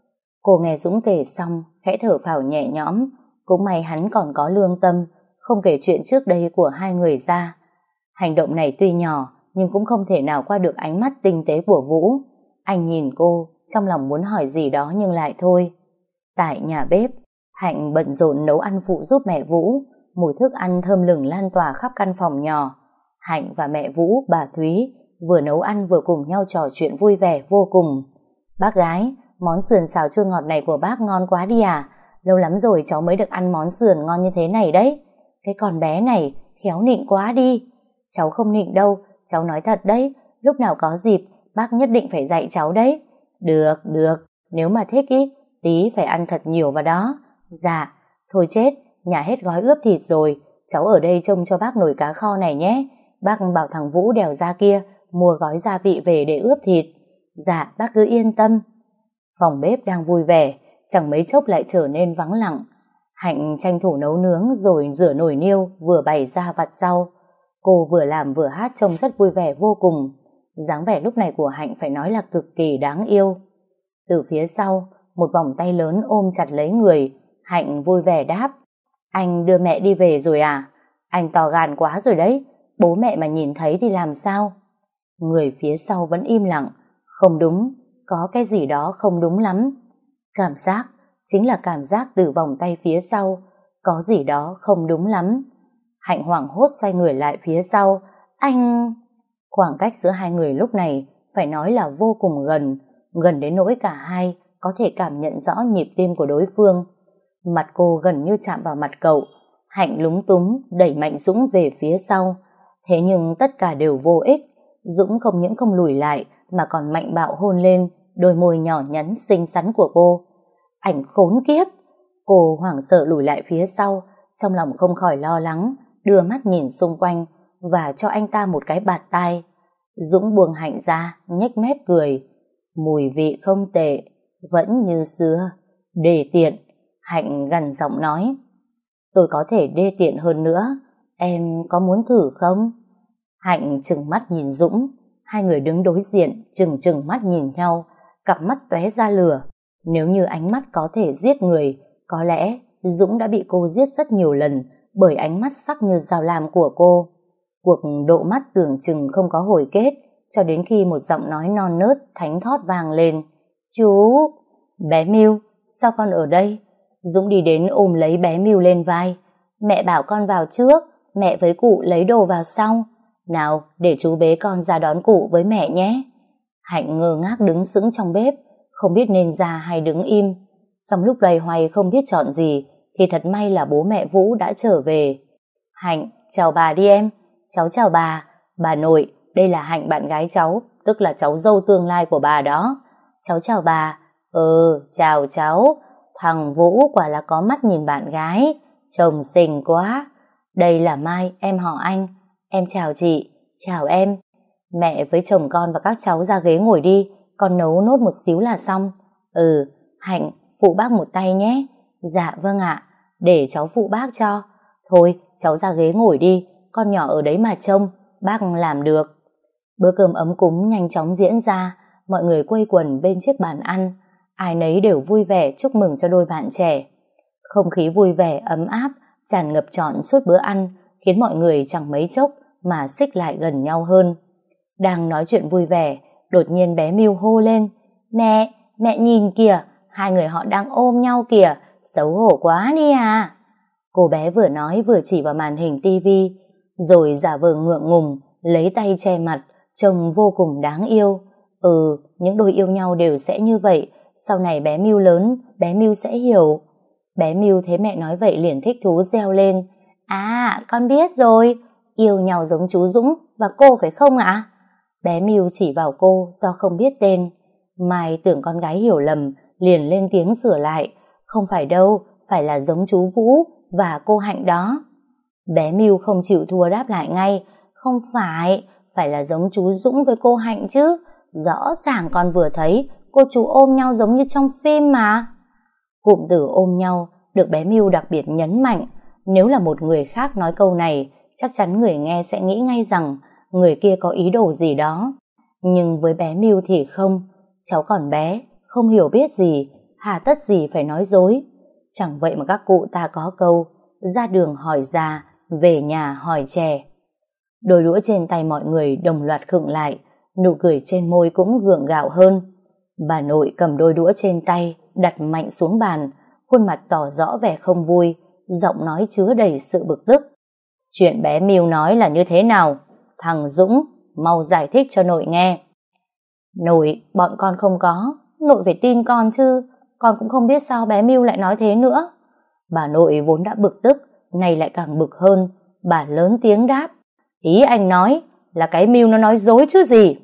Cô nghe Dũng kể xong, khẽ thở phào nhẹ nhõm, cũng may hắn còn có lương tâm, không kể chuyện trước đây của hai người ra. Hành động này tuy nhỏ, nhưng cũng không thể nào qua được ánh mắt tinh tế của Vũ. Anh nhìn cô, trong lòng muốn hỏi gì đó nhưng lại thôi. Tại nhà bếp, Hạnh bận rộn nấu ăn phụ giúp mẹ Vũ, mùi thức ăn thơm lừng lan tỏa khắp căn phòng nhỏ. Hạnh và mẹ Vũ, bà Thúy, vừa nấu ăn vừa cùng nhau trò chuyện vui vẻ vô cùng. Bác gái, món sườn xào chua ngọt này của bác ngon quá đi à? Lâu lắm rồi cháu mới được ăn món sườn ngon như thế này đấy. Cái con bé này, khéo nịnh quá đi. Cháu không nịnh đâu, cháu nói thật đấy. Lúc nào có dịp, bác nhất định phải dạy cháu đấy. Được, được, nếu mà thích ý, tí phải ăn thật nhiều vào đó. Dạ, thôi chết, nhà hết gói ướp thịt rồi. Cháu ở đây trông cho bác nồi cá kho này nhé. Bác bảo thằng Vũ đèo ra kia, mua gói gia vị về để ướp thịt. Dạ, bác cứ yên tâm. Phòng bếp đang vui vẻ, chẳng mấy chốc lại trở nên vắng lặng. Hạnh tranh thủ nấu nướng rồi rửa nồi niêu, vừa bày ra vặt rau. Cô vừa làm vừa hát trông rất vui vẻ vô cùng. Dáng vẻ lúc này của Hạnh phải nói là cực kỳ đáng yêu. Từ phía sau, một vòng tay lớn ôm chặt lấy người. Hạnh vui vẻ đáp: Anh đưa mẹ đi về rồi à? Anh to gan quá rồi đấy, bố mẹ mà nhìn thấy thì làm sao? Người phía sau vẫn im lặng. Không đúng, có cái gì đó không đúng lắm. Cảm giác, chính là cảm giác từ vòng tay phía sau, có gì đó không đúng lắm. Hạnh hoảng hốt xoay người lại phía sau. Anh... Khoảng cách giữa hai người lúc này phải nói là vô cùng gần, gần đến nỗi cả hai có thể cảm nhận rõ nhịp tim của đối phương. Mặt cô gần như chạm vào mặt cậu. Hạnh lúng túng đẩy mạnh Dũng về phía sau. Thế nhưng tất cả đều vô ích. Dũng không những không lùi lại mà còn mạnh bạo hôn lên đôi môi nhỏ nhắn xinh xắn của cô. Ảnh khốn kiếp! Cô hoảng sợ lùi lại phía sau, trong lòng không khỏi lo lắng, đưa mắt nhìn xung quanh và cho anh ta một cái bạt tai. Dũng buông Hạnh ra, nhếch mép cười. Mùi vị không tệ, vẫn như xưa. Đê tiện. Hạnh gằn giọng nói: Tôi có thể đê tiện hơn nữa, em có muốn thử không? Hạnh trừng mắt nhìn Dũng. Hai người đứng đối diện, trừng trừng mắt nhìn nhau, cặp mắt tóe ra lửa. Nếu như ánh mắt có thể giết người, có lẽ Dũng đã bị cô giết rất nhiều lần bởi ánh mắt sắc như dao lam của cô. Cuộc độ mắt tưởng chừng không có hồi kết, cho đến khi một giọng nói non nớt thánh thót vang lên: Chú! Bé Miu, sao con ở đây? Dũng đi đến ôm lấy bé Miu lên vai. Mẹ bảo con vào trước, mẹ với cụ lấy đồ vào sau. Nào, để chú bế con ra đón cụ với mẹ nhé. Hạnh ngơ ngác đứng sững trong bếp, không biết nên ra hay đứng im. Trong lúc loay hoay không biết chọn gì, thì thật may là bố mẹ Vũ đã trở về. Hạnh, chào bà đi em. Cháu chào bà. Bà nội, đây là Hạnh bạn gái cháu, tức là cháu dâu tương lai của bà đó. Cháu chào bà. Ừ, chào cháu. Thằng Vũ quả là có mắt nhìn bạn gái, trông xinh quá. Đây là Mai, em họ anh. Em chào chị. Chào em. Mẹ với chồng con và các cháu ra ghế ngồi đi, con nấu nốt một xíu là xong. Ừ, Hạnh, phụ bác một tay nhé. Dạ vâng ạ, để cháu phụ bác cho. Thôi, cháu ra ghế ngồi đi, con nhỏ ở đấy mà trông, bác làm được. Bữa cơm ấm cúng nhanh chóng diễn ra, mọi người quây quần bên chiếc bàn ăn, ai nấy đều vui vẻ chúc mừng cho đôi bạn trẻ. Không khí vui vẻ, ấm áp, tràn ngập trọn suốt bữa ăn, khiến mọi người chẳng mấy chốc mà xích lại gần nhau hơn. Đang nói chuyện vui vẻ, đột nhiên bé Miu hô lên: Mẹ, mẹ nhìn kìa, hai người họ đang ôm nhau kìa, xấu hổ quá đi à. Cô bé vừa nói vừa chỉ vào màn hình tivi, rồi giả vờ ngượng ngùng, lấy tay che mặt, trông vô cùng đáng yêu. Ừ, những đôi yêu nhau đều sẽ như vậy, sau này bé Miu lớn, bé Miu sẽ hiểu. Bé Miu thấy mẹ nói vậy liền thích thú reo lên. À, con biết rồi, yêu nhau giống chú Dũng và cô phải không ạ? Bé Miu chỉ vào cô do không biết tên. Mai tưởng con gái hiểu lầm, liền lên tiếng sửa lại. Không phải đâu, phải là giống chú Vũ và cô Hạnh đó. Bé Miu không chịu thua đáp lại ngay. Không phải, phải là giống chú Dũng với cô Hạnh chứ. Rõ ràng con vừa thấy cô chú ôm nhau giống như trong phim mà. Cụm từ ôm nhau được bé Miu đặc biệt nhấn mạnh. Nếu là một người khác nói câu này, chắc chắn người nghe sẽ nghĩ ngay rằng người kia có ý đồ gì đó. Nhưng với bé Miu thì không. Cháu còn bé, không hiểu biết gì, hà tất gì phải nói dối. Chẳng vậy mà các cụ ta có câu ra đường hỏi già, về nhà hỏi trẻ. Đôi đũa trên tay mọi người đồng loạt khựng lại, nụ cười trên môi cũng gượng gạo hơn. Bà nội cầm đôi đũa trên tay, đặt mạnh xuống bàn, khuôn mặt tỏ rõ vẻ không vui, giọng nói chứa đầy sự bực tức. Chuyện bé Miu nói là như thế nào? Thằng Dũng, mau giải thích cho nội nghe. Nội, bọn con không có, nội phải tin con chứ, con cũng không biết sao bé Miu lại nói thế nữa. Bà nội vốn đã bực tức, nay lại càng bực hơn, bà lớn tiếng đáp. Ý anh nói là cái Miu nó nói dối chứ gì.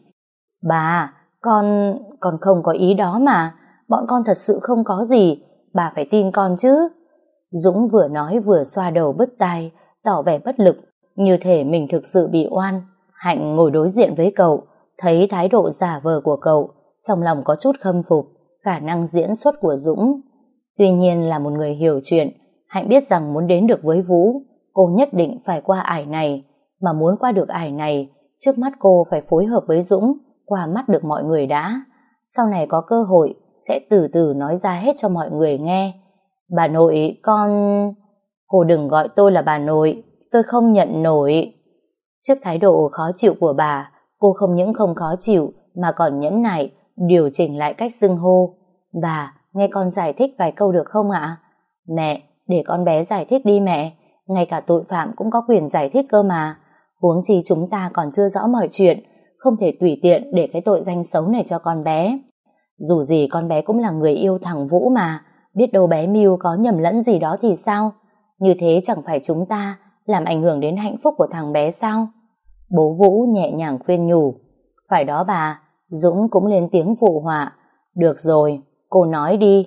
Bà, con, con không có ý đó mà, bọn con thật sự không có gì, bà phải tin con chứ. Dũng vừa nói vừa xoa đầu bứt tai, tỏ vẻ bất lực, như thể mình thực sự bị oan. Hạnh ngồi đối diện với cậu, thấy thái độ giả vờ của cậu, trong lòng có chút khâm phục khả năng diễn xuất của Dũng. Tuy nhiên là một người hiểu chuyện, Hạnh biết rằng muốn đến được với Vũ, cô nhất định phải qua ải này, mà muốn qua được ải này, trước mắt cô phải phối hợp với Dũng, qua mắt được mọi người đã. Sau này có cơ hội, sẽ từ từ nói ra hết cho mọi người nghe. Bà nội, con... Cô đừng gọi tôi là bà nội, tôi không nhận nổi. Trước thái độ khó chịu của bà, cô không những không khó chịu, mà còn nhẫn nại, điều chỉnh lại cách xưng hô. Bà, nghe con giải thích vài câu được không ạ? Mẹ, để con bé giải thích đi mẹ, ngay cả tội phạm cũng có quyền giải thích cơ mà. Huống chi chúng ta còn chưa rõ mọi chuyện, không thể tùy tiện để cái tội danh xấu này cho con bé. Dù gì con bé cũng là người yêu thằng Vũ mà, biết đâu bé Miu có nhầm lẫn gì đó thì sao? Như thế chẳng phải chúng ta làm ảnh hưởng đến hạnh phúc của thằng bé sao? Bố Vũ nhẹ nhàng khuyên nhủ. Phải đó bà. Dũng cũng lên tiếng phụ họa. Được rồi, cô nói đi.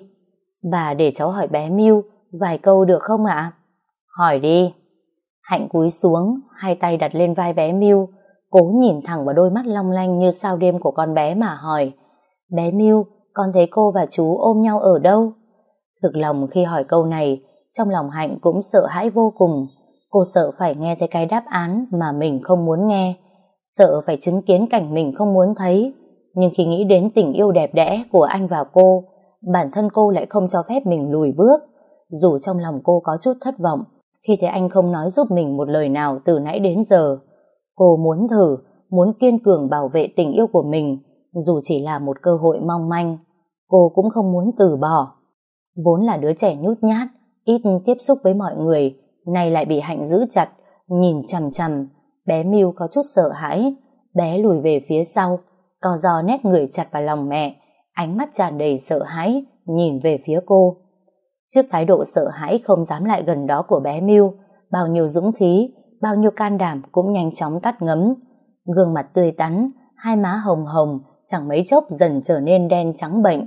Bà để cháu hỏi bé Miu vài câu được không ạ? Hỏi đi. Hạnh cúi xuống, hai tay đặt lên vai bé Miu, cố nhìn thẳng vào đôi mắt long lanh như sao đêm của con bé mà hỏi. Bé Miu, con thấy cô và chú ôm nhau ở đâu? Thực lòng khi hỏi câu này, trong lòng Hạnh cũng sợ hãi vô cùng. Cô sợ phải nghe thấy cái đáp án mà mình không muốn nghe, sợ phải chứng kiến cảnh mình không muốn thấy. Nhưng khi nghĩ đến tình yêu đẹp đẽ của anh và cô, bản thân cô lại không cho phép mình lùi bước. Dù trong lòng cô có chút thất vọng khi thấy anh không nói giúp mình một lời nào từ nãy đến giờ. Cô muốn thử, muốn kiên cường bảo vệ tình yêu của mình, dù chỉ là một cơ hội mong manh. Cô cũng không muốn từ bỏ. Vốn là đứa trẻ nhút nhát, ít tiếp xúc với mọi người, nay lại bị Hạnh giữ chặt, nhìn chằm chằm. Bé Miu có chút sợ hãi, bé lùi về phía sau, co giò nép người chặt vào lòng mẹ, ánh mắt tràn đầy sợ hãi, nhìn về phía cô. Trước thái độ sợ hãi không dám lại gần đó của bé Miu, bao nhiêu dũng khí, bao nhiêu can đảm cũng nhanh chóng tắt ngấm. Gương mặt tươi tắn, hai má hồng hồng, chẳng mấy chốc dần trở nên đen trắng bệnh.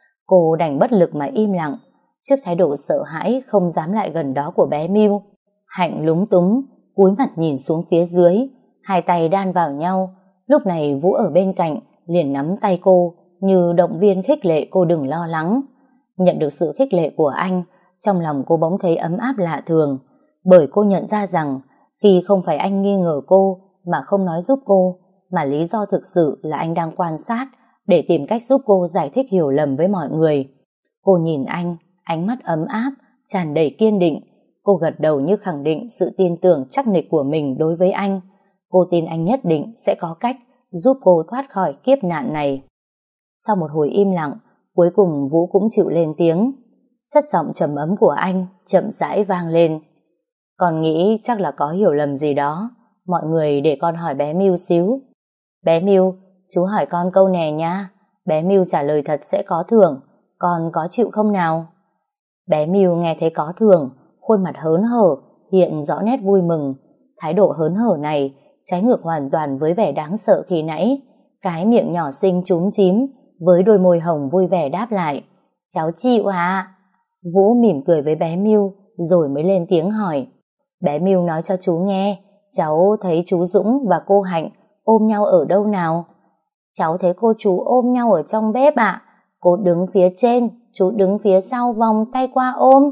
Cô đành bất lực mà im lặng. Trước thái độ sợ hãi không dám lại gần đó của bé Miu, Hạnh lúng túng, cúi mặt nhìn xuống phía dưới, hai tay đan vào nhau. Lúc này Vũ ở bên cạnh liền nắm tay cô, như động viên khích lệ cô đừng lo lắng. Nhận được sự khích lệ của anh, trong lòng cô bỗng thấy ấm áp lạ thường, bởi cô nhận ra rằng khi không phải anh nghi ngờ cô mà không nói giúp cô, mà lý do thực sự là anh đang quan sát để tìm cách giúp cô giải thích hiểu lầm với mọi người. Cô nhìn anh, ánh mắt ấm áp, tràn đầy kiên định. Cô gật đầu như khẳng định sự tin tưởng chắc nịch của mình đối với anh. Cô tin anh nhất định sẽ có cách giúp cô thoát khỏi kiếp nạn này. Sau một hồi im lặng, cuối cùng Vũ cũng chịu lên tiếng. Chất giọng trầm ấm của anh chậm rãi vang lên. Con nghĩ chắc là có hiểu lầm gì đó. Mọi người để con hỏi bé Miu xíu. Bé Miu, chú hỏi con câu nè nha. Bé Miu trả lời thật sẽ có thưởng. Con có chịu không nào? Bé Miu nghe thấy có thưởng, khuôn mặt hớn hở, hiện rõ nét vui mừng. Thái độ hớn hở này trái ngược hoàn toàn với vẻ đáng sợ khi nãy. Cái miệng nhỏ xinh chúm chím với đôi môi hồng vui vẻ đáp lại: cháu chịu à? Vũ mỉm cười với bé Miu rồi mới lên tiếng hỏi. Bé Miu nói cho chú nghe, cháu thấy chú Dũng và cô Hạnh ôm nhau ở đâu nào? Cháu thấy cô chú ôm nhau ở trong bếp ạ. Cô đứng phía trên, chú đứng phía sau vòng tay qua ôm.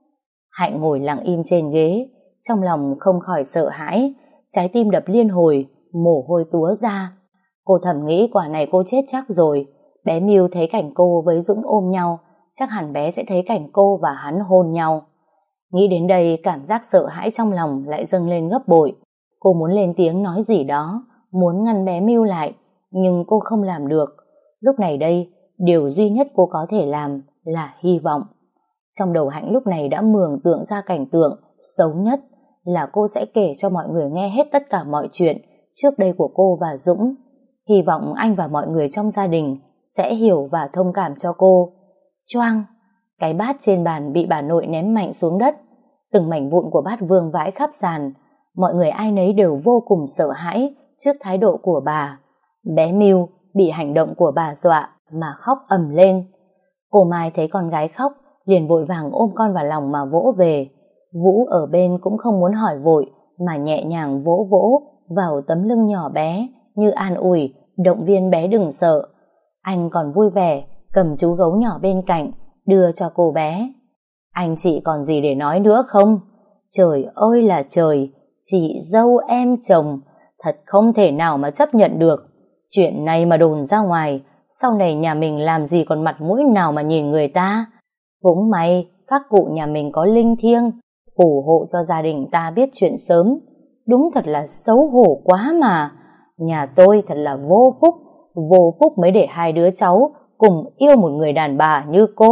Hạnh ngồi lặng im trên ghế, trong lòng không khỏi sợ hãi, trái tim đập liên hồi, mồ hôi túa ra. Cô thầm nghĩ quả này cô chết chắc rồi. Bé Miu thấy cảnh cô với Dũng ôm nhau, chắc hẳn bé sẽ thấy cảnh cô và hắn hôn nhau. Nghĩ đến đây, cảm giác sợ hãi trong lòng lại dâng lên gấp bội. Cô muốn lên tiếng nói gì đó, muốn ngăn bé Miu lại, nhưng cô không làm được. Lúc này đây, điều duy nhất cô có thể làm là hy vọng. Trong đầu Hạnh lúc này đã mường tượng ra cảnh tượng xấu nhất là cô sẽ kể cho mọi người nghe hết tất cả mọi chuyện trước đây của cô và Dũng. Hy vọng anh và mọi người trong gia đình sẽ hiểu và thông cảm cho cô. Choang! Cái bát trên bàn bị bà nội ném mạnh xuống đất. Từng mảnh vụn của bát vương vãi khắp sàn. Mọi người ai nấy đều vô cùng sợ hãi trước thái độ của bà. Bé Miu bị hành động của bà dọa mà khóc ầm lên. Cô Mai thấy con gái khóc liền vội vàng ôm con vào lòng mà vỗ về. Vũ ở bên cũng không muốn hỏi vội mà nhẹ nhàng vỗ vỗ vào tấm lưng nhỏ bé như an ủi, động viên bé đừng sợ. Anh còn vui vẻ cầm chú gấu nhỏ bên cạnh đưa cho cô bé. Anh chị còn gì để nói nữa không? Trời ơi là trời, chị dâu em chồng, thật không thể nào mà chấp nhận được. Chuyện này mà đồn ra ngoài, sau này nhà mình làm gì còn mặt mũi nào mà nhìn người ta. Cũng may các cụ nhà mình có linh thiêng phù hộ cho gia đình ta biết chuyện sớm. Đúng thật là xấu hổ quá mà. Nhà tôi thật là vô phúc, vô phúc mới để hai đứa cháu cùng yêu một người đàn bà như cô.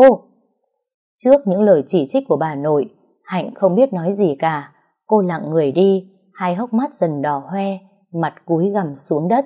Trước những lời chỉ trích của bà nội, Hạnh không biết nói gì cả. Cô lặng người đi, hai hốc mắt dần đỏ hoe, mặt cúi gằm xuống đất.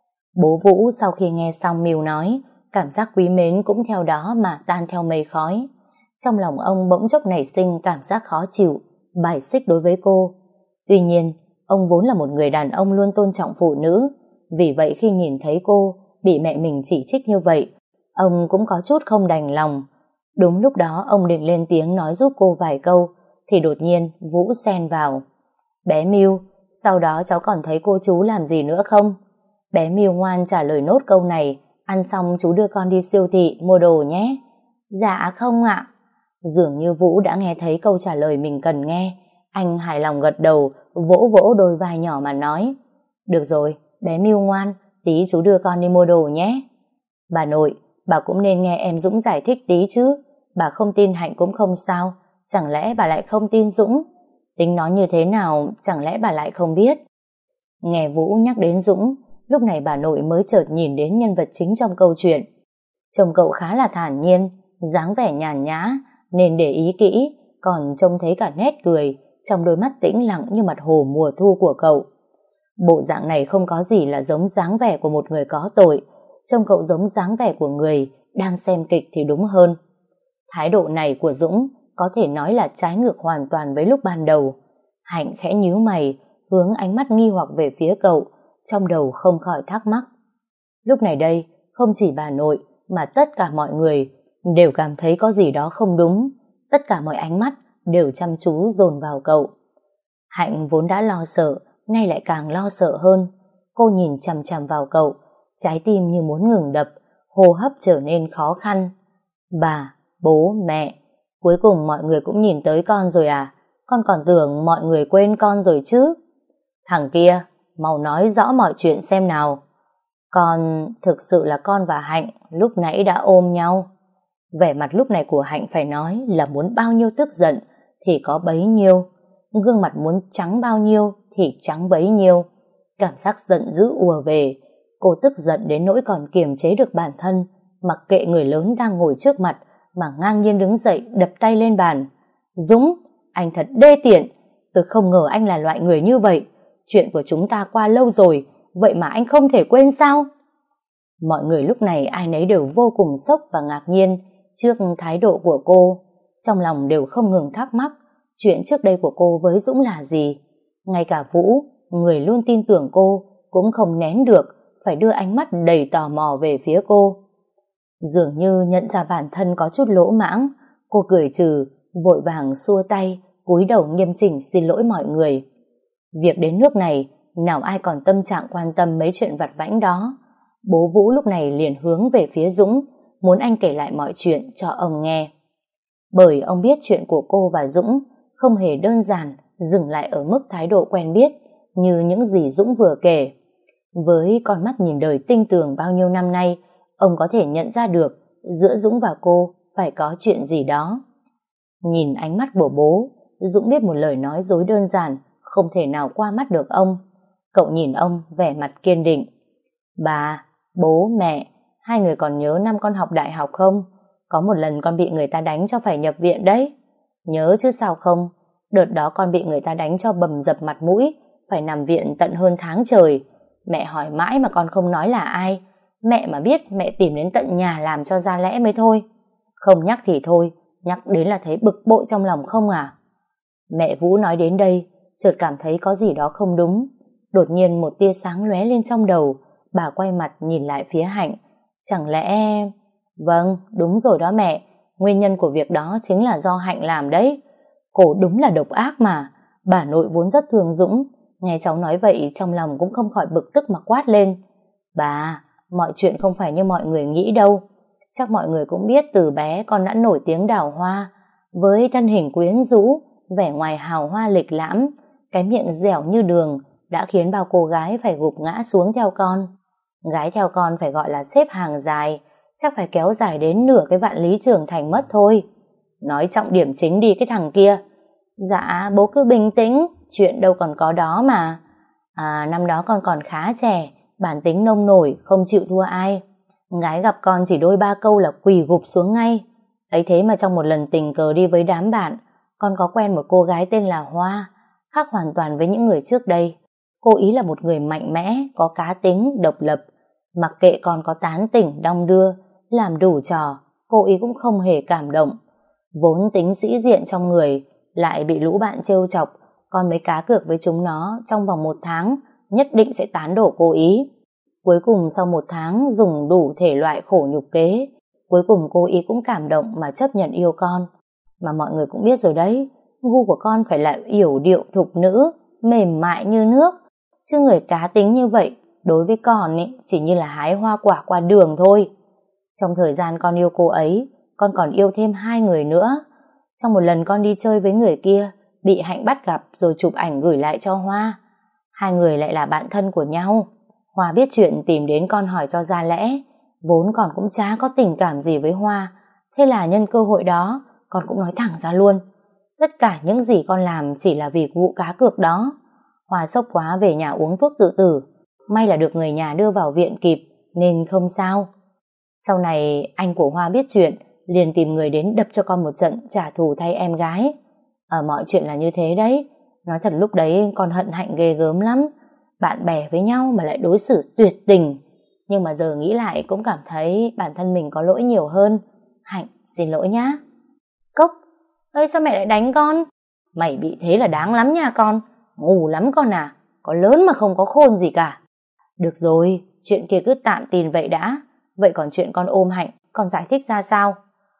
Bố Vũ sau khi nghe xong Miu nói, cảm giác quý mến cũng theo đó mà tan theo mây khói. Trong lòng ông bỗng chốc nảy sinh cảm giác khó chịu, bài xích đối với cô. Tuy nhiên, ông vốn là một người đàn ông luôn tôn trọng phụ nữ, vì vậy khi nhìn thấy cô bị mẹ mình chỉ trích như vậy, ông cũng có chút không đành lòng. Đúng lúc đó ông định lên tiếng nói giúp cô vài câu, thì đột nhiên Vũ xen vào. Bé Miu, sau đó cháu còn thấy cô chú làm gì nữa không? Bé Miu ngoan trả lời nốt câu này, ăn xong chú đưa con đi siêu thị mua đồ nhé. Dạ không ạ. Dường như Vũ đã nghe thấy câu trả lời mình cần nghe. Anh hài lòng gật đầu, vỗ vỗ đôi vai nhỏ mà nói. Được rồi, bé Miu ngoan, tí chú đưa con đi mua đồ nhé. Bà nội, bà cũng nên nghe em Dũng giải thích tí chứ. Bà không tin Hạnh cũng không sao, chẳng lẽ bà lại không tin Dũng? Tính nó như thế nào, chẳng lẽ bà lại không biết? Nghe Vũ nhắc đến Dũng, lúc này bà nội mới chợt nhìn đến nhân vật chính trong câu chuyện. Trông cậu khá là thản nhiên, dáng vẻ nhàn nhã, nên để ý kỹ, còn trông thấy cả nét cười trong đôi mắt tĩnh lặng như mặt hồ mùa thu của cậu. Bộ dạng này không có gì là giống dáng vẻ của một người có tội, trông cậu giống dáng vẻ của người đang xem kịch thì đúng hơn. Thái độ này của Dũng có thể nói là trái ngược hoàn toàn với lúc ban đầu. Hạnh khẽ nhíu mày, hướng ánh mắt nghi hoặc về phía cậu, trong đầu không khỏi thắc mắc. Lúc này đây, không chỉ bà nội mà tất cả mọi người đều cảm thấy có gì đó không đúng. Tất cả mọi ánh mắt đều chăm chú dồn vào cậu. Hạnh vốn đã lo sợ, nay lại càng lo sợ hơn. Cô nhìn chằm chằm vào cậu, trái tim như muốn ngừng đập, hô hấp trở nên khó khăn. Bà, bố, mẹ, cuối cùng mọi người cũng nhìn tới con rồi à? Con còn tưởng mọi người quên con rồi chứ. Thằng kia, mau nói rõ mọi chuyện xem nào. Con, thực sự là con và Hạnh lúc nãy đã ôm nhau. Vẻ mặt lúc này của Hạnh phải nói là muốn bao nhiêu tức giận thì có bấy nhiêu, gương mặt muốn trắng bao nhiêu thì trắng bấy nhiêu. Cảm giác giận dữ ùa về, cô tức giận đến nỗi còn kiềm chế được bản thân, mặc kệ người lớn đang ngồi trước mặt mà ngang nhiên đứng dậy đập tay lên bàn. Dũng, anh thật đê tiện, tôi không ngờ anh là loại người như vậy. Chuyện của chúng ta qua lâu rồi, vậy mà anh không thể quên sao? Mọi người lúc này ai nấy đều vô cùng sốc và ngạc nhiên trước thái độ của cô. trong lòng đều không ngừng thắc mắc chuyện trước đây của cô với Dũng là gì. Ngay cả Vũ, người luôn tin tưởng cô, cũng không nén được, phải đưa ánh mắt đầy tò mò về phía cô. Dường như nhận ra bản thân có chút lỗ mãng, cô cười trừ, vội vàng xua tay, cúi đầu nghiêm chỉnh xin lỗi mọi người. Việc đến nước này, nào ai còn tâm trạng quan tâm mấy chuyện vặt vãnh đó. Bố Vũ lúc này liền hướng về phía Dũng, muốn anh kể lại mọi chuyện cho ông nghe. Bởi ông biết chuyện của cô và Dũng không hề đơn giản dừng lại ở mức thái độ quen biết như những gì Dũng vừa kể. Với con mắt nhìn đời tinh tường bao nhiêu năm nay, ông có thể nhận ra được giữa Dũng và cô phải có chuyện gì đó. Nhìn ánh mắt của bố, Dũng biết một lời nói dối đơn giản không thể nào qua mắt được ông. Cậu nhìn ông vẻ mặt kiên định. Bà, bố, mẹ, hai người còn nhớ năm con học đại học không? Có một lần con bị người ta đánh cho phải nhập viện đấy. Nhớ chứ sao không? Đợt đó con bị người ta đánh cho bầm dập mặt mũi, phải nằm viện tận hơn tháng trời. Mẹ hỏi mãi mà con không nói là ai. Mẹ mà biết mẹ tìm đến tận nhà làm cho ra lẽ mới thôi. Không nhắc thì thôi, nhắc đến là thấy bực bội trong lòng không à? Mẹ Vũ nói đến đây, chợt cảm thấy có gì đó không đúng. Đột nhiên một tia sáng lóe lên trong đầu, bà quay mặt nhìn lại phía Hạnh. Chẳng lẽ... Vâng, đúng rồi đó mẹ, nguyên nhân của việc đó chính là do Hạnh làm đấy. Cô đúng là độc ác mà. Bà nội vốn rất thương Dũng, nghe cháu nói vậy trong lòng cũng không khỏi bực tức mà quát lên. Bà, mọi chuyện không phải như mọi người nghĩ đâu. Chắc mọi người cũng biết từ bé con đã nổi tiếng đào hoa, với thân hình quyến rũ, vẻ ngoài hào hoa lịch lãm, cái miệng dẻo như đường đã khiến bao cô gái phải gục ngã xuống theo con. Gái theo con phải gọi là xếp hàng dài, chắc phải kéo dài đến nửa cái vạn lý trường thành mất thôi. Nói trọng điểm chính đi cái thằng kia. Dạ, bố cứ bình tĩnh, chuyện đâu còn có đó mà. À, năm đó con còn khá trẻ, bản tính nông nổi, không chịu thua ai. Gái gặp con chỉ đôi ba câu là quỳ gục xuống ngay. Ấy thế mà trong một lần tình cờ đi với đám bạn, con có quen một cô gái tên là Hoa, khác hoàn toàn với những người trước đây. Cô ý là một người mạnh mẽ, có cá tính, độc lập. Mặc kệ con có tán tỉnh, đong đưa, làm đủ trò, cô ý cũng không hề cảm động. Vốn tính sĩ diện trong người, lại bị lũ bạn trêu chọc, con mới cá cược với chúng nó trong vòng một tháng nhất định sẽ tán đổ cô ý. Cuối cùng sau một tháng dùng đủ thể loại khổ nhục kế, cuối cùng cô ý cũng cảm động mà chấp nhận yêu con. Mà mọi người cũng biết rồi đấy, gu của con phải là yểu điệu thục nữ, mềm mại như nước, chứ người cá tính như vậy đối với con ý, chỉ như là hái hoa quả qua đường thôi. Trong thời gian con yêu cô ấy, con còn yêu thêm hai người nữa. Trong một lần con đi chơi với người kia, bị Hạnh bắt gặp rồi chụp ảnh gửi lại cho Hoa. Hai người lại là bạn thân của nhau. Hoa biết chuyện tìm đến con hỏi cho ra lẽ, vốn con cũng chả có tình cảm gì với Hoa. Thế là nhân cơ hội đó, con cũng nói thẳng ra luôn. Tất cả những gì con làm chỉ là vì vụ cá cược đó. Hoa sốc quá về nhà uống thuốc tự tử. May là được người nhà đưa vào viện kịp, nên không sao. Sau này anh của Hoa biết chuyện, liền tìm người đến đập cho con một trận trả thù thay em gái. Ở mọi chuyện là như thế đấy. Nói thật lúc đấy con hận Hạnh ghê gớm lắm. Bạn bè với nhau mà lại đối xử tuyệt tình. Nhưng mà giờ nghĩ lại cũng cảm thấy bản thân mình có lỗi nhiều hơn. Hạnh xin lỗi nhá. Cốc, ơi sao mẹ lại đánh con? Mày bị thế là đáng lắm nha con. Ngu lắm con à. Có lớn mà không có khôn gì cả. Được rồi, chuyện kia cứ tạm tin vậy đã. Vậy còn chuyện con ôm Hạnh, con giải thích ra sao?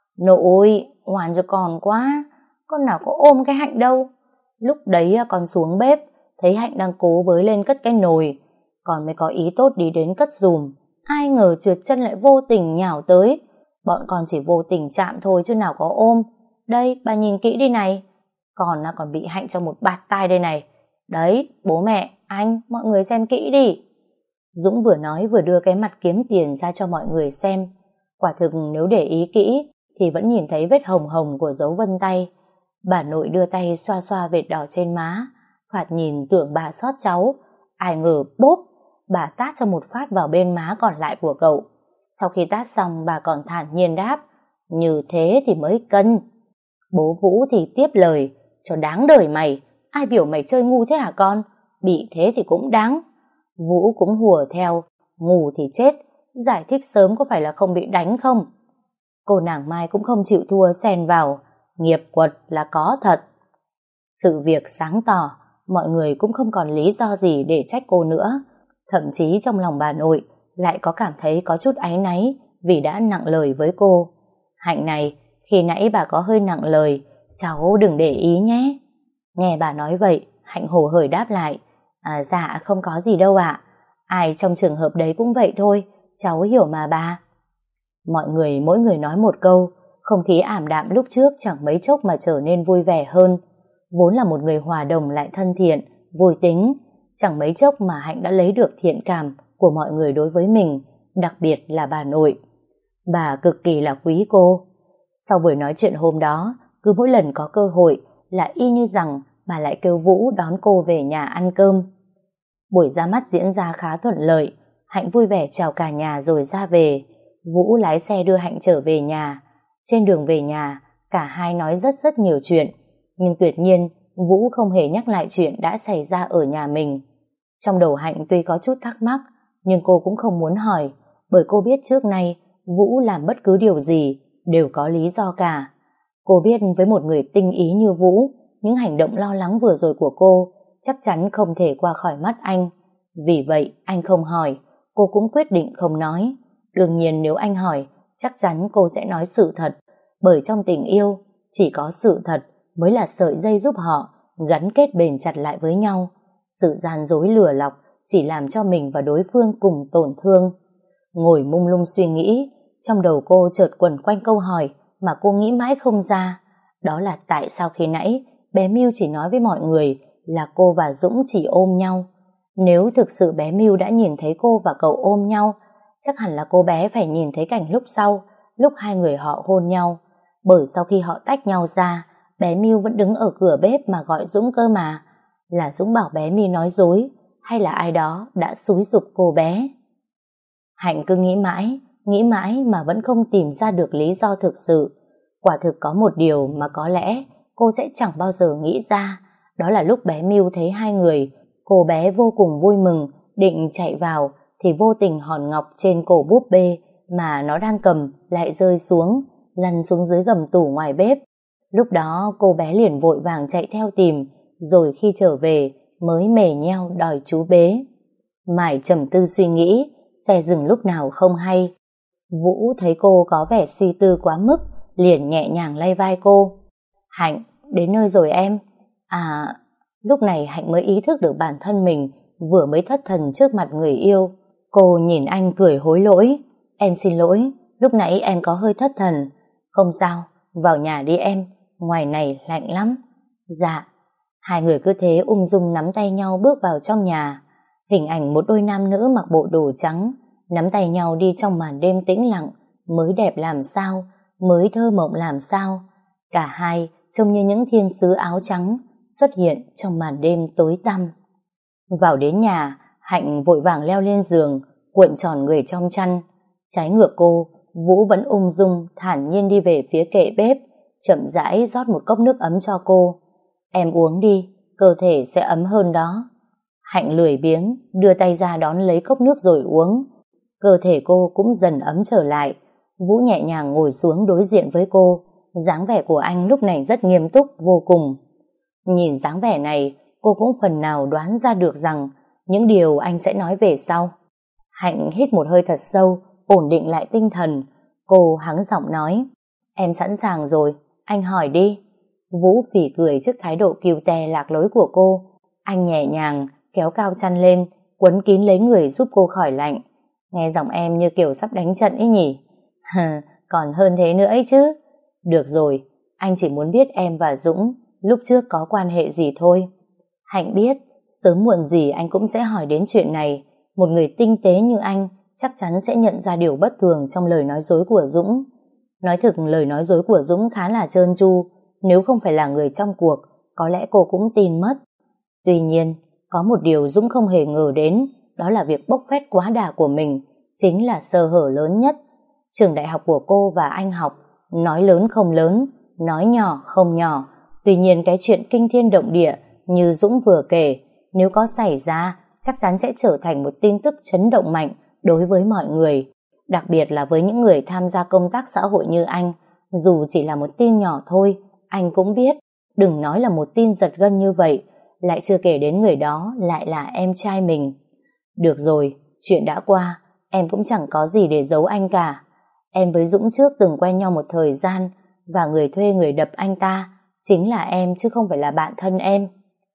Nội, ngoan cho con quá. Con nào có ôm cái Hạnh đâu. Lúc đấy con xuống bếp, thấy Hạnh đang cố với lên cất cái nồi. Con mới có ý tốt đi đến cất dùm. Ai ngờ trượt chân lại vô tình nhào tới. Bọn con chỉ vô tình chạm thôi chứ nào có ôm. Đây, bà nhìn kỹ đi này. Con còn bị Hạnh cho một bạt tai đây này. Đấy, bố mẹ, anh, mọi người xem kỹ đi. Dũng vừa nói vừa đưa cái mặt kiếm tiền ra cho mọi người xem. Quả thực nếu để ý kỹ thì vẫn nhìn thấy vết hồng hồng của dấu vân tay. Bà nội đưa tay xoa xoa vệt đỏ trên má, thoạt nhìn tưởng bà xót cháu. Ai ngờ bốp, bà tát cho một phát vào bên má còn lại của cậu. Sau khi tát xong bà còn thản nhiên đáp, như thế thì mới cân. Bố Vũ thì tiếp lời, cho đáng đời mày, ai biểu mày chơi ngu thế hả con? Bị thế thì cũng đáng. Vũ cũng hùa theo, ngu thì chết, giải thích sớm có phải là không bị đánh không? Cô nàng Mai cũng không chịu thua xen vào, nghiệp quật là có thật. Sự việc sáng tỏ, mọi người cũng không còn lý do gì để trách cô nữa. Thậm chí trong lòng bà nội lại có cảm thấy có chút áy náy vì đã nặng lời với cô. Hạnh này, khi nãy bà có hơi nặng lời, cháu đừng để ý nhé. Nghe bà nói vậy, Hạnh hồ hởi đáp lại, à, dạ không có gì đâu ạ. Ai trong trường hợp đấy cũng vậy thôi, cháu hiểu mà bà. Mọi người mỗi người nói một câu, không khí ảm đạm lúc trước chẳng mấy chốc mà trở nên vui vẻ hơn. Vốn là một người hòa đồng lại thân thiện, vui tính, chẳng mấy chốc mà Hạnh đã lấy được thiện cảm của mọi người đối với mình, đặc biệt là bà nội. Bà cực kỳ là quý cô. Sau buổi nói chuyện hôm đó, cứ mỗi lần có cơ hội là y như rằng bà lại kêu Vũ đón cô về nhà ăn cơm. Buổi ra mắt diễn ra khá thuận lợi, Hạnh vui vẻ chào cả nhà rồi ra về. Vũ lái xe đưa Hạnh trở về nhà. Trên đường về nhà, cả hai nói rất rất nhiều chuyện, nhưng tuyệt nhiên Vũ không hề nhắc lại chuyện đã xảy ra ở nhà mình. Trong đầu Hạnh tuy có chút thắc mắc, nhưng cô cũng không muốn hỏi, bởi cô biết trước nay Vũ làm bất cứ điều gì đều có lý do cả. Cô biết với một người tinh ý như Vũ, những hành động lo lắng vừa rồi của cô chắc chắn không thể qua khỏi mắt anh. Vì vậy anh không hỏi, cô cũng quyết định không nói. Đương nhiên nếu anh hỏi, chắc chắn cô sẽ nói sự thật, bởi trong tình yêu chỉ có sự thật mới là sợi dây giúp họ gắn kết bền chặt lại với nhau. Sự gian dối lừa lọc chỉ làm cho mình và đối phương cùng tổn thương. Ngồi mông lung suy nghĩ, trong đầu cô chợt quẩn quanh câu hỏi mà cô nghĩ mãi không ra. Đó là tại sao khi nãy bé Miu chỉ nói với mọi người là cô và Dũng chỉ ôm nhau. Nếu thực sự bé Miu đã nhìn thấy cô và cậu ôm nhau, chắc hẳn là cô bé phải nhìn thấy cảnh lúc sau, lúc hai người họ hôn nhau. Bởi sau khi họ tách nhau ra, bé Miu vẫn đứng ở cửa bếp mà gọi Dũng cơ mà. Là Dũng bảo bé Miu nói dối, hay là ai đó đã xúi giục cô bé? Hạnh cứ nghĩ mãi, nghĩ mãi mà vẫn không tìm ra được lý do thực sự. Quả thực có một điều mà có lẽ cô sẽ chẳng bao giờ nghĩ ra, đó là lúc bé Miu thấy hai người, cô bé vô cùng vui mừng, định chạy vào, thì vô tình hòn ngọc trên cổ búp bê mà nó đang cầm lại rơi xuống, lăn xuống dưới gầm tủ ngoài bếp. Lúc đó cô bé liền vội vàng chạy theo tìm, rồi khi trở về mới mề nheo đòi chú bế. Mải trầm tư suy nghĩ, xe dừng lúc nào không hay. Vũ thấy cô có vẻ suy tư quá mức, liền nhẹ nhàng lay vai cô. Hạnh, đến nơi rồi em. À, lúc này Hạnh mới ý thức được bản thân mình vừa mới thất thần trước mặt người yêu. Cô nhìn anh cười hối lỗi. Em xin lỗi, lúc nãy em có hơi thất thần. Không sao, vào nhà đi em, ngoài này lạnh lắm. Dạ. Hai người cứ thế ung dung nắm tay nhau bước vào trong nhà. Hình ảnh một đôi nam nữ mặc bộ đồ trắng, nắm tay nhau đi trong màn đêm tĩnh lặng, mới đẹp làm sao, mới thơ mộng làm sao. Cả hai trông như những thiên sứ áo trắng xuất hiện trong màn đêm tối tăm. Vào đến nhà, Hạnh vội vàng leo lên giường, cuộn tròn người trong chăn. Trái ngược cô, Vũ vẫn ung dung thản nhiên đi về phía kệ bếp, chậm rãi rót một cốc nước ấm cho cô. Em uống đi, cơ thể sẽ ấm hơn đó. Hạnh lười biếng đưa tay ra đón lấy cốc nước rồi uống. Cơ thể cô cũng dần ấm trở lại. Vũ nhẹ nhàng ngồi xuống đối diện với cô. Dáng vẻ của anh lúc này rất nghiêm túc vô cùng. Nhìn dáng vẻ này, cô cũng phần nào đoán ra được rằng những điều anh sẽ nói về sau. Hạnh hít một hơi thật sâu, ổn định lại tinh thần. Cô hắng giọng nói, em sẵn sàng rồi, anh hỏi đi. Vũ phì cười trước thái độ kiêu tè lạc lối của cô. Anh nhẹ nhàng kéo cao chăn lên, quấn kín lấy người giúp cô khỏi lạnh. Nghe giọng em như kiểu sắp đánh trận ấy nhỉ? Còn hơn thế nữa ấy chứ. Được rồi, anh chỉ muốn biết em và Dũng lúc trước có quan hệ gì thôi. Hạnh biết, sớm muộn gì anh cũng sẽ hỏi đến chuyện này. Một người tinh tế như anh chắc chắn sẽ nhận ra điều bất thường trong lời nói dối của Dũng. Nói thực, lời nói dối của Dũng khá là trơn tru. Nếu không phải là người trong cuộc, có lẽ cô cũng tin mất. Tuy nhiên, có một điều Dũng không hề ngờ đến, đó là việc bốc phét quá đà của mình chính là sơ hở lớn nhất. Trường đại học của cô và anh học, nói lớn không lớn, nói nhỏ không nhỏ. Tuy nhiên cái chuyện kinh thiên động địa như Dũng vừa kể, nếu có xảy ra, chắc chắn sẽ trở thành một tin tức chấn động mạnh đối với mọi người. Đặc biệt là với những người tham gia công tác xã hội như anh, dù chỉ là một tin nhỏ thôi, Anh cũng biết, đừng nói là một tin giật gân như vậy, lại chưa kể đến người đó lại là em trai mình. Được rồi, chuyện đã qua, em cũng chẳng có gì để giấu anh cả. Em với Dũng trước từng quen nhau một thời gian, và người thuê người đập anh ta chính là em chứ không phải là bạn thân em.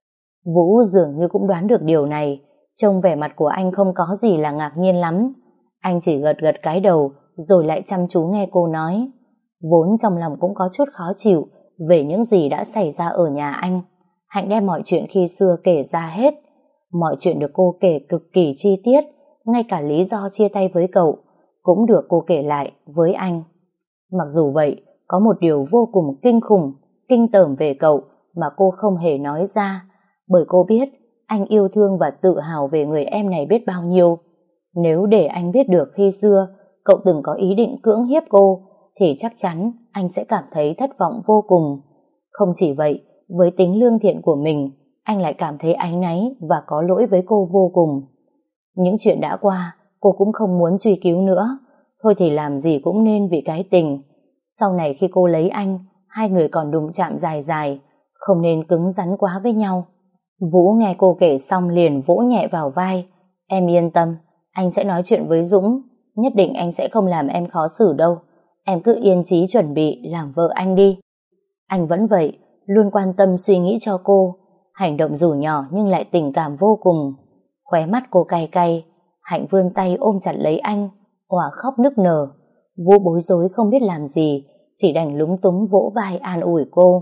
Vũ dường như cũng đoán được điều này, trông vẻ mặt của anh không có gì là ngạc nhiên lắm. Anh chỉ gật gật cái đầu rồi lại chăm chú nghe cô nói. Vốn trong lòng cũng có chút khó chịu về những gì đã xảy ra ở nhà anh, Hạnh đem mọi chuyện khi xưa kể ra hết. Mọi chuyện được cô kể cực kỳ chi tiết, ngay cả lý do chia tay với cậu cũng được cô kể lại với anh. Mặc dù vậy, có một điều vô cùng kinh khủng, kinh tởm về cậu mà cô không hề nói ra, bởi cô biết anh yêu thương và tự hào về người em này biết bao nhiêu. Nếu để anh biết được khi xưa cậu từng có ý định cưỡng hiếp cô, thì chắc chắn anh sẽ cảm thấy thất vọng vô cùng. Không chỉ vậy, với tính lương thiện của mình, anh lại cảm thấy áy náy và có lỗi với cô vô cùng. Những chuyện đã qua, cô cũng không muốn truy cứu nữa. Thôi thì làm gì cũng nên vì cái tình. Sau này khi cô lấy anh, hai người còn đụng chạm dài dài, không nên cứng rắn quá với nhau. Vũ nghe cô kể xong liền vỗ nhẹ vào vai. Em yên tâm, anh sẽ nói chuyện với Dũng, nhất định anh sẽ không làm em khó xử đâu. Em cứ yên chí chuẩn bị làm vợ anh đi. Anh vẫn vậy, luôn quan tâm suy nghĩ cho cô, hành động dù nhỏ nhưng lại tình cảm vô cùng. Khóe mắt cô cay cay, Hạnh vươn tay ôm chặt lấy anh, òa khóc nức nở. Vũ bối rối không biết làm gì, chỉ đành lúng túng vỗ vai an ủi cô.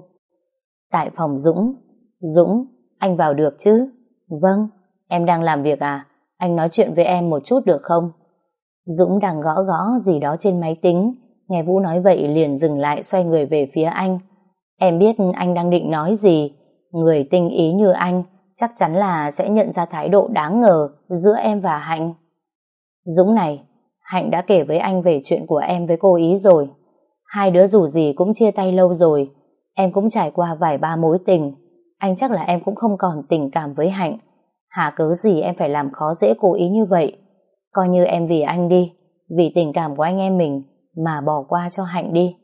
Tại phòng Dũng. Dũng, anh vào được chứ? Vâng. Em đang làm việc à? Anh nói chuyện với em một chút được không? Dũng đang gõ gõ gì đó trên máy tính, nghe Vũ nói vậy liền dừng lại xoay người về phía anh. Em biết anh đang định nói gì. Người tinh ý như anh chắc chắn là sẽ nhận ra thái độ đáng ngờ giữa em và Hạnh. Dũng này, Hạnh đã kể với anh về chuyện của em với cô ý rồi. Hai đứa dù gì cũng chia tay lâu rồi, em cũng trải qua vài ba mối tình. Anh chắc là em cũng không còn tình cảm với Hạnh. Hả cớ gì em phải làm khó dễ cô ý như vậy. Coi như em vì anh đi, vì tình cảm của anh em mình mà bỏ qua cho Hạnh đi.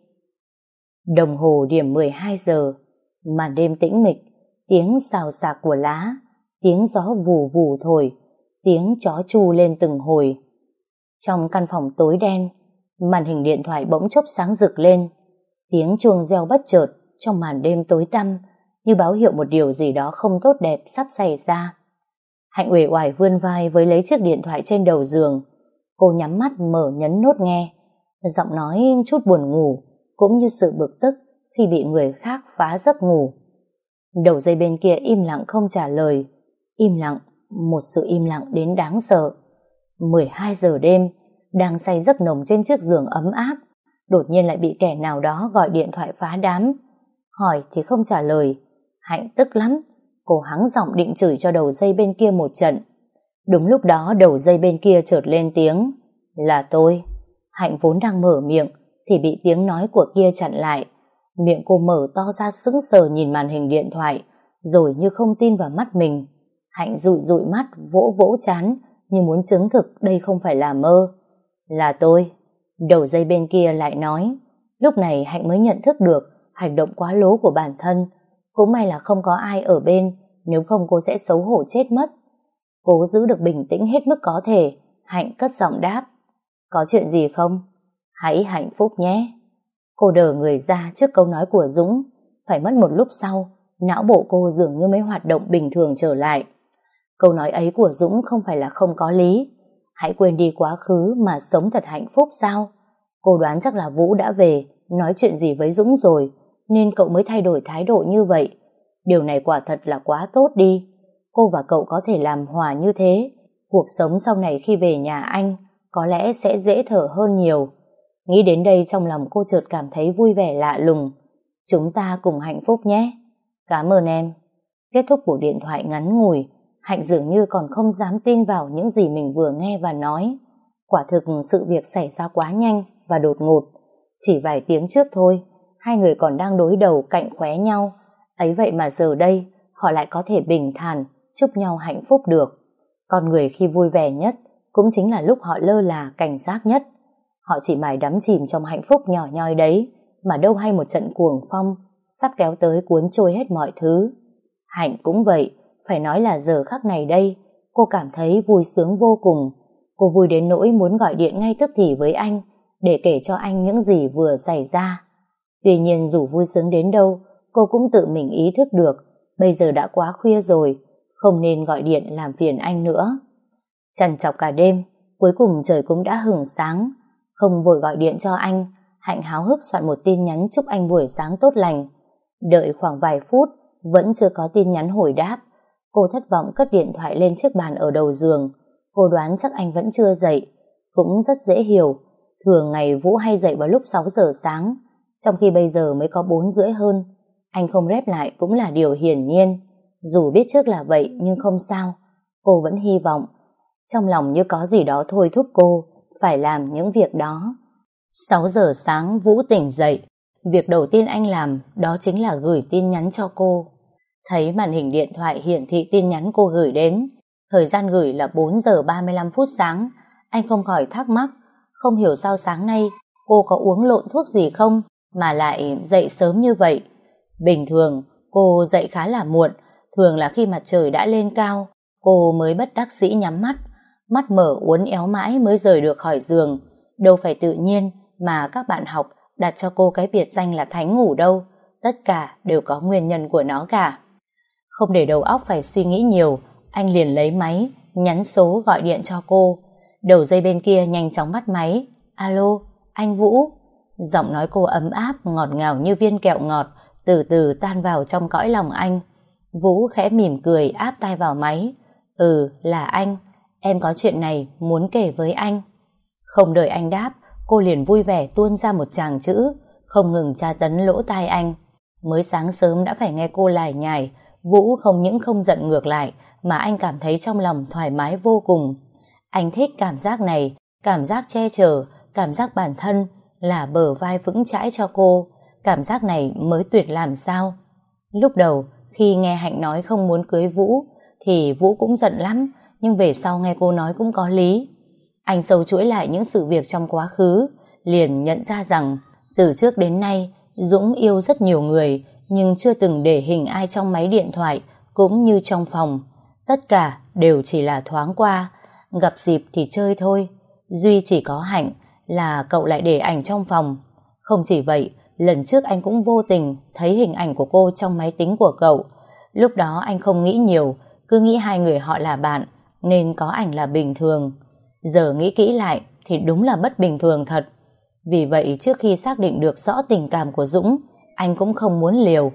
Đồng hồ điểm mười hai giờ, màn đêm tĩnh mịch, tiếng xào xạc của lá, tiếng gió vù vù thổi, tiếng chó chu lên từng hồi. Trong căn phòng tối đen, màn hình điện thoại bỗng chốc sáng rực lên, tiếng chuông reo bất chợt trong màn đêm tối tăm, như báo hiệu một điều gì đó không tốt đẹp sắp xảy ra. Hạnh uể oải vươn vai với lấy chiếc điện thoại trên đầu giường. Cô nhắm mắt mở nhấn nốt nghe, giọng nói chút buồn ngủ cũng như sự bực tức khi bị người khác phá giấc ngủ. Đầu dây bên kia im lặng không trả lời, im lặng, một sự im lặng đến đáng sợ. mười hai giờ đêm, đang say giấc nồng trên chiếc giường ấm áp, đột nhiên lại bị kẻ nào đó gọi điện thoại phá đám. Hỏi thì không trả lời. Hạnh tức lắm, cô hắng giọng định chửi cho đầu dây bên kia một trận. Đúng lúc đó đầu dây bên kia chợt lên tiếng. Là tôi. Hạnh vốn đang mở miệng thì bị tiếng nói của kia chặn lại. Miệng cô mở to ra sững sờ nhìn màn hình điện thoại, rồi như không tin vào mắt mình. Hạnh dụi dụi mắt, vỗ vỗ trán như muốn chứng thực đây không phải là mơ. Là tôi. Đầu dây bên kia lại nói. Lúc này Hạnh mới nhận thức được hành động quá lố của bản thân. Cũng may là không có ai ở bên, nếu không cô sẽ xấu hổ chết mất. Cố giữ được bình tĩnh hết mức có thể, Hạnh cất giọng đáp. Có chuyện gì không? Hãy hạnh phúc nhé. Cô đờ người ra trước câu nói của Dũng. Phải mất một lúc sau, não bộ cô dường như mới hoạt động bình thường trở lại. Câu nói ấy của Dũng không phải là không có lý. Hãy quên đi quá khứ mà sống thật hạnh phúc sao? Cô đoán chắc là Vũ đã về, nói chuyện gì với Dũng rồi, nên cậu mới thay đổi thái độ như vậy. Điều này quả thật là quá tốt đi. Cô và cậu có thể làm hòa như thế, cuộc sống sau này khi về nhà anh có lẽ sẽ dễ thở hơn nhiều. Nghĩ đến đây trong lòng cô chợt cảm thấy vui vẻ lạ lùng. Chúng ta cùng hạnh phúc nhé. Cảm ơn em. Kết thúc cuộc điện thoại ngắn ngủi, Hạnh dường như còn không dám tin vào những gì mình vừa nghe và nói. Quả thực sự việc xảy ra quá nhanh và đột ngột. Chỉ vài tiếng trước thôi, hai người còn đang đối đầu cạnh khóe nhau. Ấy vậy mà giờ đây, họ lại có thể bình thản, chúc nhau hạnh phúc được. Con người khi vui vẻ nhất, cũng chính là lúc họ lơ là, cảnh giác nhất. Họ chỉ mải đắm chìm trong hạnh phúc nhỏ nhoi đấy, mà đâu hay một trận cuồng phong sắp kéo tới cuốn trôi hết mọi thứ. Hạnh cũng vậy, phải nói là giờ khắc này đây, cô cảm thấy vui sướng vô cùng. Cô vui đến nỗi muốn gọi điện ngay tức thì với anh, để kể cho anh những gì vừa xảy ra. Tuy nhiên dù vui sướng đến đâu, cô cũng tự mình ý thức được, bây giờ đã quá khuya rồi, không nên gọi điện làm phiền anh nữa. Trằn trọc cả đêm, cuối cùng trời cũng đã hửng sáng. Không vội gọi điện cho anh, Hạnh háo hức soạn một tin nhắn chúc anh buổi sáng tốt lành. Đợi khoảng vài phút, vẫn chưa có tin nhắn hồi đáp. Cô thất vọng cất điện thoại lên chiếc bàn ở đầu giường. Cô đoán chắc anh vẫn chưa dậy. Cũng rất dễ hiểu, thường ngày Vũ hay dậy vào lúc sáu giờ sáng, trong khi bây giờ mới có bốn rưỡi hơn. Anh không rep lại cũng là điều hiển nhiên. Dù biết trước là vậy nhưng không sao, cô vẫn hy vọng. Trong lòng như có gì đó thôi thúc cô phải làm những việc đó. Sáu giờ sáng Vũ tỉnh dậy. Việc đầu tiên anh làm đó chính là gửi tin nhắn cho cô. Thấy màn hình điện thoại hiển thị tin nhắn cô gửi đến, thời gian gửi là bốn giờ ba mươi lăm phút sáng. Anh không khỏi thắc mắc, không hiểu sao sáng nay cô có uống lộn thuốc gì không mà lại dậy sớm như vậy. Bình thường cô dậy khá là muộn, thường là khi mặt trời đã lên cao cô mới bất đắc dĩ nhắm mắt, mắt mở uốn éo mãi mới rời được khỏi giường. Đâu phải tự nhiên mà các bạn học đặt cho cô cái biệt danh là thánh ngủ đâu, tất cả đều có nguyên nhân của nó cả. Không để đầu óc phải suy nghĩ nhiều, anh liền lấy máy, nhắn số gọi điện cho cô. Đầu dây bên kia nhanh chóng bắt máy. Alo, anh Vũ. Giọng nói cô ấm áp, ngọt ngào như viên kẹo ngọt, từ từ tan vào trong cõi lòng anh. Vũ khẽ mỉm cười áp tai vào máy. Ừ, là anh. Em có chuyện này muốn kể với anh. Không đợi anh đáp, cô liền vui vẻ tuôn ra một tràng chữ, không ngừng tra tấn lỗ tai anh. Mới sáng sớm đã phải nghe cô lải nhải, Vũ không những không giận ngược lại, mà anh cảm thấy trong lòng thoải mái vô cùng. Anh thích cảm giác này, cảm giác che chở, cảm giác bản thân là bờ vai vững chãi cho cô. Cảm giác này mới tuyệt làm sao. Lúc đầu, khi nghe Hạnh nói không muốn cưới Vũ, thì Vũ cũng giận lắm, nhưng về sau nghe cô nói cũng có lý. Anh sâu chuỗi lại những sự việc trong quá khứ, liền nhận ra rằng từ trước đến nay Dũng yêu rất nhiều người, nhưng chưa từng để hình ai trong máy điện thoại cũng như trong phòng. Tất cả đều chỉ là thoáng qua, gặp dịp thì chơi thôi. Duy chỉ có Hạnh là cậu lại để ảnh trong phòng. Không chỉ vậy, lần trước anh cũng vô tình thấy hình ảnh của cô trong máy tính của cậu. Lúc đó anh không nghĩ nhiều, cứ nghĩ hai người họ là bạn nên có ảnh là bình thường. Giờ nghĩ kỹ lại thì đúng là bất bình thường thật. Vì vậy trước khi xác định được rõ tình cảm của Dũng, anh cũng không muốn liều.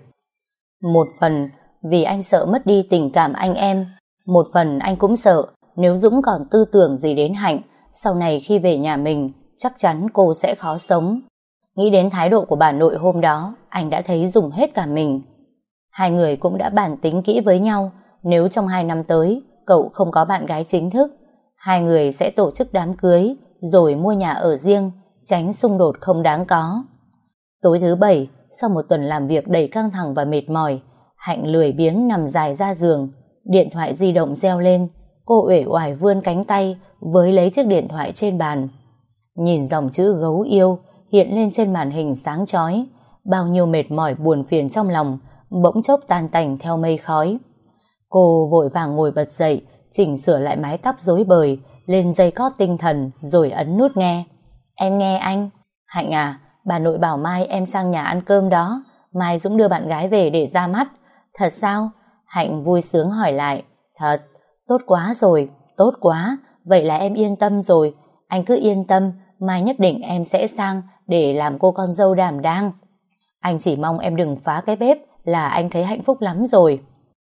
Một phần vì anh sợ mất đi tình cảm anh em, một phần anh cũng sợ nếu Dũng còn tư tưởng gì đến Hạnh, sau này khi về nhà mình chắc chắn cô sẽ khó sống. Nghĩ đến thái độ của bà nội hôm đó, anh đã thấy dùng hết cả mình. Hai người cũng đã bàn tính kỹ với nhau, nếu trong hai năm tới cậu không có bạn gái chính thức, hai người sẽ tổ chức đám cưới rồi mua nhà ở riêng, tránh xung đột không đáng có. Tối thứ bảy, sau một tuần làm việc đầy căng thẳng và mệt mỏi, Hạnh lười biếng nằm dài ra giường. Điện thoại di động reo lên, cô uể oải vươn cánh tay với lấy chiếc điện thoại trên bàn. Nhìn dòng chữ gấu yêu hiện lên trên màn hình sáng chói, bao nhiêu mệt mỏi buồn phiền trong lòng bỗng chốc tan tành theo mây khói. Cô vội vàng ngồi bật dậy, chỉnh sửa lại mái tóc rối bời, lên dây cót tinh thần rồi ấn nút nghe. Em nghe anh. Hạnh à, bà nội bảo mai em sang nhà ăn cơm đó, mai Dũng đưa bạn gái về để ra mắt. Thật sao? Hạnh vui sướng hỏi lại. Thật. Tốt quá rồi, tốt quá, vậy là em yên tâm rồi. Anh cứ yên tâm, mai nhất định em sẽ sang để làm cô con dâu đảm đang. Anh chỉ mong em đừng phá cái bếp là anh thấy hạnh phúc lắm rồi.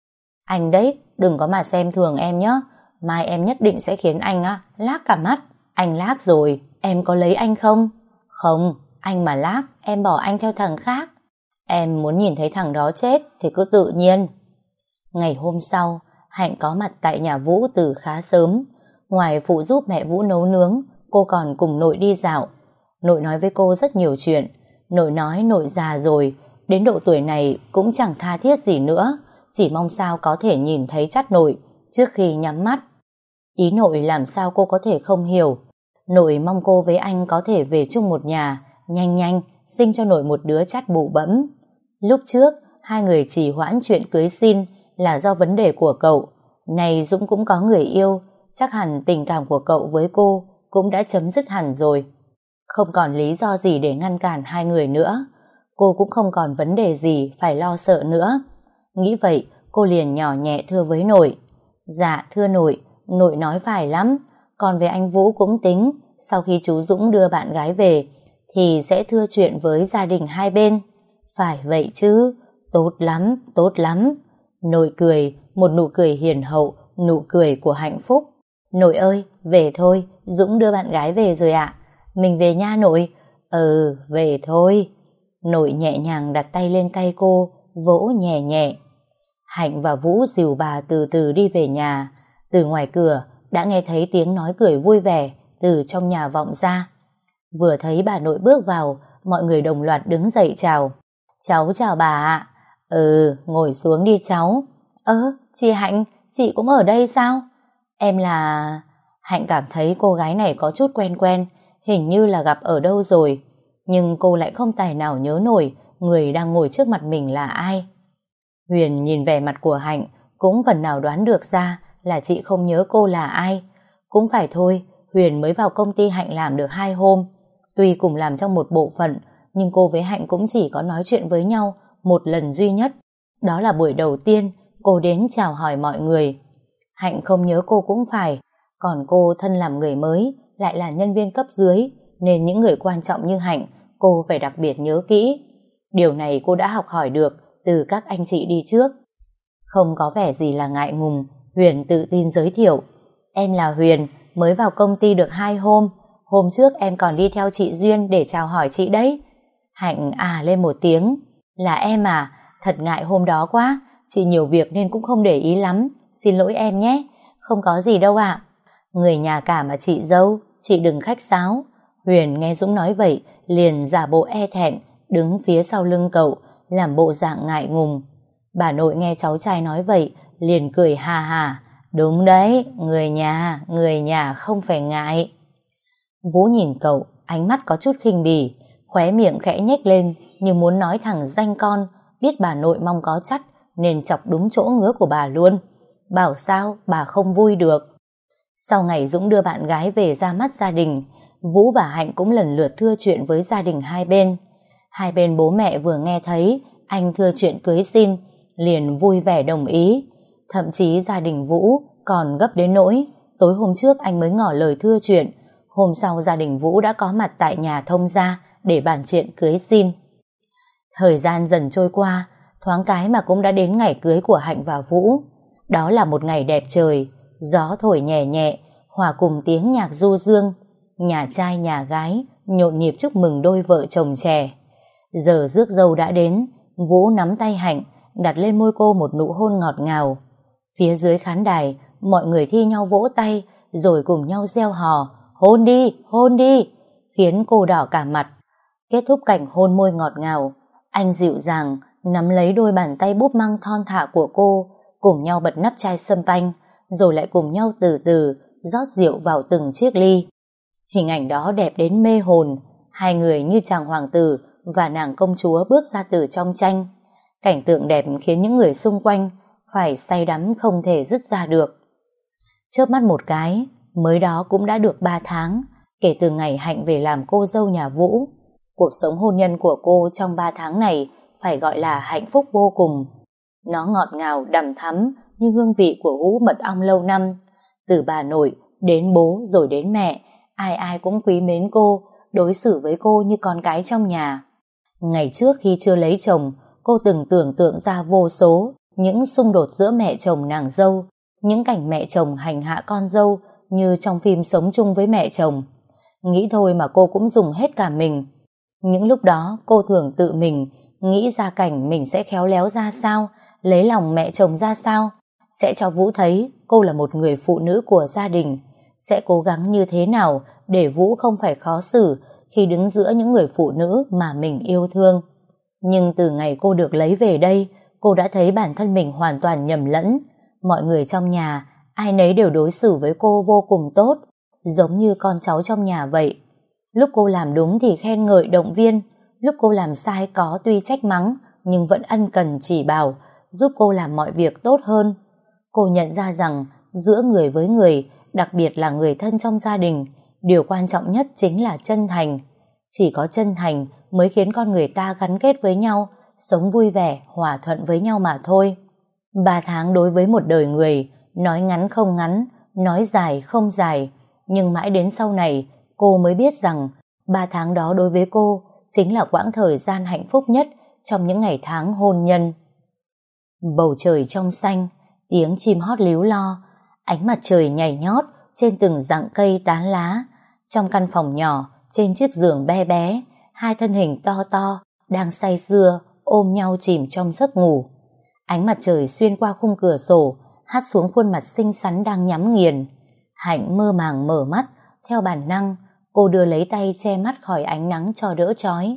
Anh đấy, đừng có mà xem thường em nhé. Mai em nhất định sẽ khiến anh á lác cả mắt. Anh lác rồi, em có lấy anh không? Không, anh mà lác, em bỏ anh theo thằng khác. Em muốn nhìn thấy thằng đó chết thì cứ tự nhiên. Ngày hôm sau, Hạnh có mặt tại nhà Vũ từ khá sớm. Ngoài phụ giúp mẹ Vũ nấu nướng, cô còn cùng nội đi dạo. Nội nói với cô rất nhiều chuyện. Nội nói nội già rồi, đến độ tuổi này cũng chẳng tha thiết gì nữa, chỉ mong sao có thể nhìn thấy chắt nội trước khi nhắm mắt. Ý nội làm sao cô có thể không hiểu. Nội mong cô với anh có thể về chung một nhà, nhanh nhanh sinh cho nội một đứa chắt bụ bẫm. Lúc trước, hai người trì hoãn chuyện cưới xin là do vấn đề của cậu. Này Dũng cũng có người yêu, chắc hẳn tình cảm của cậu với cô cũng đã chấm dứt hẳn rồi. Không còn lý do gì để ngăn cản hai người nữa. Cô cũng không còn vấn đề gì phải lo sợ nữa. Nghĩ vậy, cô liền nhỏ nhẹ thưa với nội. Dạ thưa nội, nội nói phải lắm. Còn về anh Vũ cũng tính, sau khi chú Dũng đưa bạn gái về, thì sẽ thưa chuyện với gia đình hai bên. Phải vậy chứ, tốt lắm, tốt lắm. Nội cười, một nụ cười hiền hậu, nụ cười của hạnh phúc. Nội ơi, về thôi, Dũng đưa bạn gái về rồi ạ. Mình về nha nội. Ừ, về thôi. Nội nhẹ nhàng đặt tay lên tay cô, vỗ nhẹ nhẹ. Hạnh và Vũ dìu bà từ từ đi về nhà. Từ ngoài cửa đã nghe thấy tiếng nói cười vui vẻ từ trong nhà vọng ra. Vừa thấy bà nội bước vào, mọi người đồng loạt đứng dậy chào. Cháu chào bà ạ. Ừ, ngồi xuống đi cháu. Ơ, chị Hạnh, chị cũng ở đây sao? Em là... Hạnh cảm thấy cô gái này có chút quen quen, hình như là gặp ở đâu rồi. Nhưng cô lại không tài nào nhớ nổi người đang ngồi trước mặt mình là ai. Huyền nhìn vẻ mặt của Hạnh, cũng phần nào đoán được ra là chị không nhớ cô là ai. Cũng phải thôi, Huyền mới vào công ty Hạnh làm được hai hôm. Tuy cùng làm trong một bộ phận, nhưng cô với Hạnh cũng chỉ có nói chuyện với nhau một lần duy nhất. Đó là buổi đầu tiên cô đến chào hỏi mọi người. Hạnh không nhớ cô cũng phải, còn cô thân làm người mới, lại là nhân viên cấp dưới, nên những người quan trọng như Hạnh, cô phải đặc biệt nhớ kỹ. Điều này cô đã học hỏi được từ các anh chị đi trước. Không có vẻ gì là ngại ngùng, Huyền tự tin giới thiệu. Em là Huyền, mới vào công ty được hai hôm. Hôm trước em còn đi theo chị Duyên để chào hỏi chị đấy. Hạnh à lên một tiếng. Là em à, thật ngại hôm đó quá, chị nhiều việc nên cũng không để ý lắm. Xin lỗi em nhé. Không có gì đâu ạ. Người nhà cả mà chị dâu, chị đừng khách sáo. Huyền nghe Dũng nói vậy, liền giả bộ e thẹn, đứng phía sau lưng cậu, làm bộ dạng ngại ngùng. Bà nội nghe cháu trai nói vậy, liền cười hà hà. Đúng đấy, người nhà, người nhà không phải ngại. Vũ nhìn cậu, ánh mắt có chút khinh bỉ, khóe miệng khẽ nhếch lên như muốn nói thẳng danh con, biết bà nội mong có chắc nên chọc đúng chỗ ngứa của bà luôn. Bảo sao bà không vui được. Sau ngày Dũng đưa bạn gái về ra mắt gia đình, Vũ và Hạnh cũng lần lượt thưa chuyện với gia đình hai bên. Hai bên bố mẹ vừa nghe thấy anh thưa chuyện cưới xin, liền vui vẻ đồng ý. Thậm chí gia đình Vũ còn gấp đến nỗi tối hôm trước anh mới ngỏ lời thưa chuyện, hôm sau gia đình Vũ đã có mặt tại nhà thông gia để bàn chuyện cưới xin. Thời gian dần trôi qua, thoáng cái mà cũng đã đến ngày cưới của Hạnh và Vũ. Đó là một ngày đẹp trời, gió thổi nhẹ nhẹ, hòa cùng tiếng nhạc du dương. Nhà trai nhà gái nhộn nhịp chúc mừng đôi vợ chồng trẻ. Giờ rước dâu đã đến, Vũ nắm tay Hạnh, đặt lên môi cô một nụ hôn ngọt ngào. Phía dưới khán đài, mọi người thi nhau vỗ tay, rồi cùng nhau reo hò, hôn đi, hôn đi, khiến cô đỏ cả mặt. Kết thúc cảnh hôn môi ngọt ngào, anh dịu dàng nắm lấy đôi bàn tay búp măng thon thả của cô, cùng nhau bật nắp chai sâm panh, rồi lại cùng nhau từ từ rót rượu vào từng chiếc ly. Hình ảnh đó đẹp đến mê hồn, hai người như chàng hoàng tử và nàng công chúa bước ra từ trong tranh. Cảnh tượng đẹp khiến những người xung quanh phải say đắm không thể dứt ra được. Chớp mắt một cái, mới đó cũng đã được ba tháng kể từ ngày Hạnh về làm cô dâu nhà Vũ. Cuộc sống hôn nhân của cô trong ba tháng này phải gọi là hạnh phúc vô cùng. Nó ngọt ngào đằm thắm như hương vị của hũ mật ong lâu năm. Từ bà nội đến bố rồi đến mẹ, ai ai cũng quý mến cô, đối xử với cô như con cái trong nhà. Ngày trước khi chưa lấy chồng, cô từng tưởng tượng ra vô số những xung đột giữa mẹ chồng nàng dâu, những cảnh mẹ chồng hành hạ con dâu như trong phim Sống chung với mẹ chồng. Nghĩ thôi mà cô cũng dùng hết cả mình. Những lúc đó cô thường tự mình nghĩ ra cảnh mình sẽ khéo léo ra sao, lấy lòng mẹ chồng ra sao, sẽ cho Vũ thấy cô là một người phụ nữ của gia đình, sẽ cố gắng như thế nào để Vũ không phải khó xử khi đứng giữa những người phụ nữ mà mình yêu thương. Nhưng từ ngày cô được lấy về đây, cô đã thấy bản thân mình hoàn toàn nhầm lẫn. Mọi người trong nhà, ai nấy đều đối xử với cô vô cùng tốt, giống như con cháu trong nhà vậy. Lúc cô làm đúng thì khen ngợi động viên, lúc cô làm sai có tuy trách mắng nhưng vẫn ân cần chỉ bảo, giúp cô làm mọi việc tốt hơn. Cô nhận ra rằng giữa người với người, đặc biệt là người thân trong gia đình, điều quan trọng nhất chính là chân thành. Chỉ có chân thành mới khiến con người ta gắn kết với nhau, sống vui vẻ, hòa thuận với nhau mà thôi. Ba tháng đối với một đời người, nói ngắn không ngắn, nói dài không dài, nhưng mãi đến sau này, cô mới biết rằng ba tháng đó đối với cô chính là quãng thời gian hạnh phúc nhất trong những ngày tháng hôn nhân. Bầu trời trong xanh, tiếng chim hót líu lo, ánh mặt trời nhảy nhót trên từng rặng cây tán lá. Trong căn phòng nhỏ, trên chiếc giường bé bé, hai thân hình to to đang say sưa ôm nhau chìm trong giấc ngủ. Ánh mặt trời xuyên qua khung cửa sổ hắt xuống khuôn mặt xinh xắn đang nhắm nghiền. Hạnh mơ màng mở mắt, theo bản năng cô đưa lấy tay che mắt khỏi ánh nắng cho đỡ chói.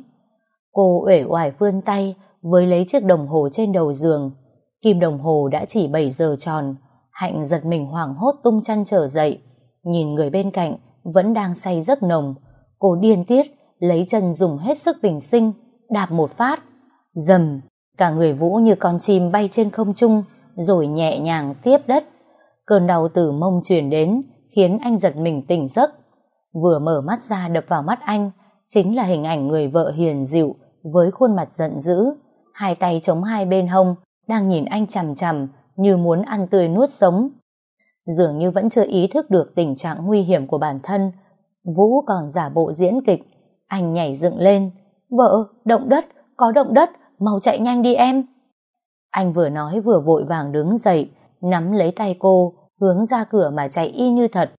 Cô uể oải vươn tay với lấy chiếc đồng hồ trên đầu giường. Kim đồng hồ đã chỉ bảy giờ tròn. Hạnh giật mình hoảng hốt tung chăn trở dậy, nhìn người bên cạnh vẫn đang say giấc nồng. Cô điên tiết lấy chân dùng hết sức bình sinh đạp một phát, dầm, cả người Vũ như con chim bay trên không trung rồi nhẹ nhàng tiếp đất. Cơn đau từ mông truyền đến khiến anh giật mình tỉnh giấc. Vừa mở mắt ra đập vào mắt anh chính là hình ảnh người vợ hiền dịu với khuôn mặt giận dữ, hai tay chống hai bên hông, đang nhìn anh chằm chằm như muốn ăn tươi nuốt sống. Dường như vẫn chưa ý thức được tình trạng nguy hiểm của bản thân, Vũ còn giả bộ diễn kịch. Anh nhảy dựng lên: "Vợ, động đất, có động đất, mau chạy nhanh đi em." Anh vừa nói vừa vội vàng đứng dậy, nắm lấy tay cô, hướng ra cửa mà chạy y như thật.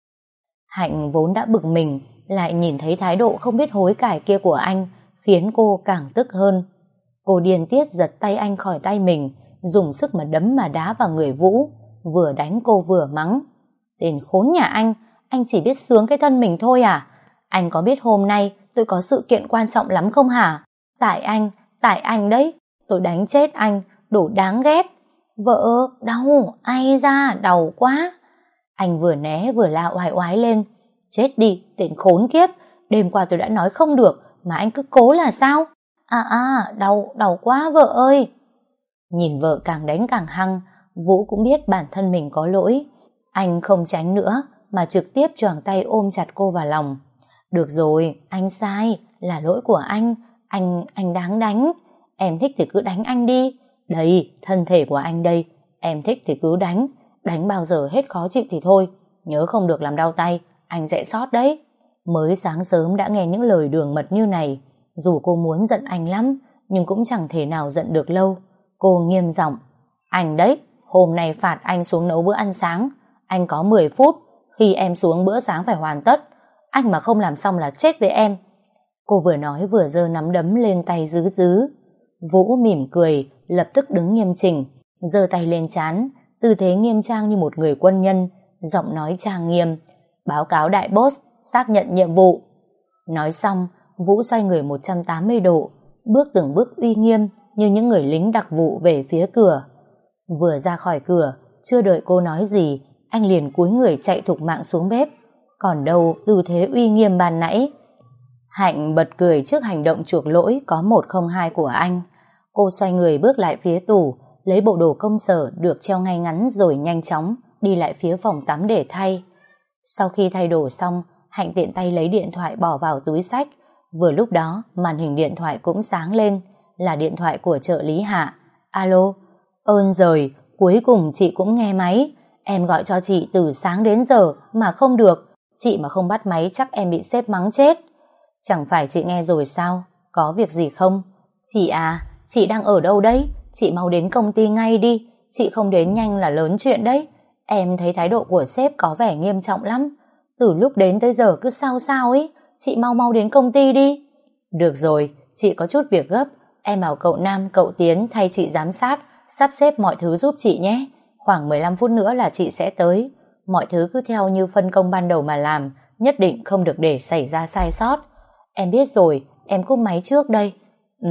Hạnh vốn đã bực mình, lại nhìn thấy thái độ không biết hối cải kia của anh, khiến cô càng tức hơn. Cô điên tiết giật tay anh khỏi tay mình, dùng sức mà đấm mà đá vào người Vũ, vừa đánh cô vừa mắng: "Tên khốn nhà anh, anh chỉ biết sướng cái thân mình thôi à? Anh có biết hôm nay tôi có sự kiện quan trọng lắm không hả? Tại anh, tại anh đấy, tôi đánh chết anh, đồ đáng ghét." "Vợ, đau, ai da, đau quá." Anh vừa né vừa la oai oái lên: "Chết đi, tên khốn kiếp, đêm qua tôi đã nói không được mà anh cứ cố là sao? À à, đau, đau quá vợ ơi." Nhìn vợ càng đánh càng hăng, Vũ cũng biết bản thân mình có lỗi. Anh không tránh nữa mà trực tiếp choàng tay ôm chặt cô vào lòng. "Được rồi, anh sai, là lỗi của anh, anh, anh đáng đánh. Em thích thì cứ đánh anh đi. Đây, thân thể của anh đây, em thích thì cứ đánh. Đánh bao giờ hết khó chịu thì thôi, nhớ không được làm đau tay, anh sẽ sót đấy." Mới sáng sớm đã nghe những lời đường mật như này, dù cô muốn giận anh lắm, nhưng cũng chẳng thể nào giận được lâu. Cô nghiêm giọng: "Anh đấy, hôm nay phạt anh xuống nấu bữa ăn sáng. Anh có mười phút, khi em xuống bữa sáng phải hoàn tất. Anh mà không làm xong là chết với em." Cô vừa nói vừa giơ nắm đấm lên tay dứ dứ. Vũ mỉm cười, lập tức đứng nghiêm chỉnh, giơ tay lên trán, tư thế nghiêm trang như một người quân nhân, giọng nói trang nghiêm: "Báo cáo đại boss, xác nhận nhiệm vụ." Nói xong, Vũ xoay người một trăm tám mươi độ, bước từng bước uy nghiêm như những người lính đặc vụ về phía cửa. Vừa ra khỏi cửa, chưa đợi cô nói gì, anh liền cúi người chạy thục mạng xuống bếp. Còn đâu tư thế uy nghiêm ban nãy. Hạnh bật cười trước hành động chuộc lỗi có một không hai của anh. Cô xoay người bước lại phía tủ, lấy bộ đồ công sở được treo ngay ngắn rồi nhanh chóng đi lại phía phòng tắm để thay. Sau khi thay đồ xong, Hạnh tiện tay lấy điện thoại bỏ vào túi xách. Vừa lúc đó màn hình điện thoại cũng sáng lên, là điện thoại của trợ lý Hạ. "Alo." "Ơn giời, cuối cùng chị cũng nghe máy. Em gọi cho chị từ sáng đến giờ mà không được. Chị mà không bắt máy chắc em bị sếp mắng chết." "Chẳng phải chị nghe rồi sao? Có việc gì không?" "Chị à, chị đang ở đâu đấy? Chị mau đến công ty ngay đi. Chị không đến nhanh là lớn chuyện đấy. Em thấy thái độ của sếp có vẻ nghiêm trọng lắm. Từ lúc đến tới giờ cứ sao sao ấy. Chị mau mau đến công ty đi." "Được rồi, chị có chút việc gấp. Em bảo cậu Nam, cậu Tiến thay chị giám sát, sắp xếp mọi thứ giúp chị nhé. Khoảng mười lăm phút nữa là chị sẽ tới. Mọi thứ cứ theo như phân công ban đầu mà làm, nhất định không được để xảy ra sai sót." "Em biết rồi, em cúp máy trước đây." Ừ.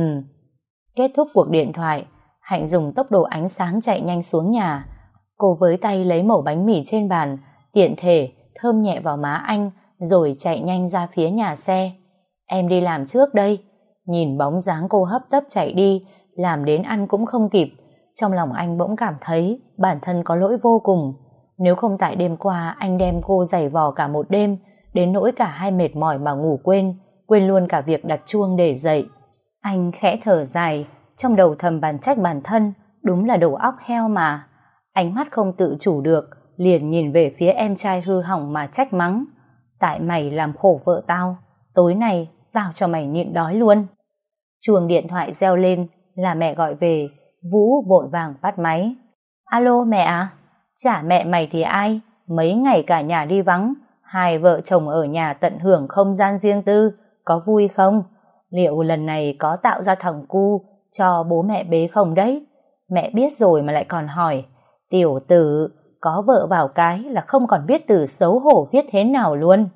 Kết thúc cuộc điện thoại, Hạnh dùng tốc độ ánh sáng chạy nhanh xuống nhà. Cô với tay lấy mẩu bánh mì trên bàn, tiện thể thơm nhẹ vào má anh, rồi chạy nhanh ra phía nhà xe. "Em đi làm trước đây." Nhìn bóng dáng cô hấp tấp chạy đi, làm đến ăn cũng không kịp. Trong lòng anh bỗng cảm thấy bản thân có lỗi vô cùng. Nếu không tại đêm qua anh đem cô giày vò cả một đêm, đến nỗi cả hai mệt mỏi mà ngủ quên, quên luôn cả việc đặt chuông để dậy. Anh khẽ thở dài, trong đầu thầm bàn trách bản thân, đúng là đầu óc heo mà. Ánh mắt không tự chủ được, liền nhìn về phía em trai hư hỏng mà trách mắng. Tại mày làm khổ vợ tao, tối nay tao cho mày nhịn đói luôn. Chuông điện thoại reo lên, là mẹ gọi về. Vũ vội vàng bắt máy. Alo mẹ à? Chả mẹ mày thì ai? Mấy ngày cả nhà đi vắng, hai vợ chồng ở nhà tận hưởng không gian riêng tư, có vui không? Liệu lần này có tạo ra thằng cu cho bố mẹ bế không đấy? Mẹ biết rồi mà lại còn hỏi. Tiểu tử, có vợ vào cái là không còn biết từ xấu hổ viết thế nào luôn.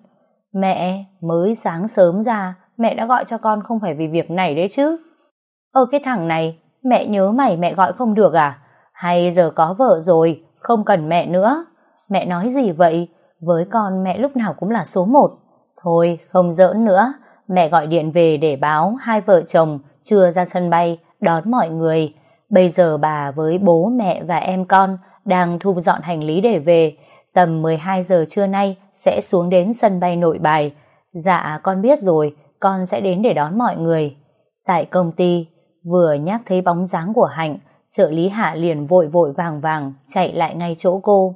Mẹ, mới sáng sớm ra, mẹ đã gọi cho con không phải vì việc này đấy chứ. Ơ cái thằng này, mẹ nhớ mày mẹ gọi không được à? Hay giờ có vợ rồi, không cần mẹ nữa? Mẹ nói gì vậy? Với con mẹ lúc nào cũng là số một. Thôi, không giỡn nữa. Mẹ gọi điện về để báo hai vợ chồng chưa ra sân bay đón mọi người. Bây giờ bà với bố mẹ và em con đang thu dọn hành lý để về. Tầm mười hai giờ trưa nay sẽ xuống đến sân bay Nội Bài. Dạ con biết rồi, con sẽ đến để đón mọi người. Tại công ty, vừa nhắc thấy bóng dáng của Hạnh, trợ lý Hạ liền vội vội vàng vàng chạy lại ngay chỗ cô.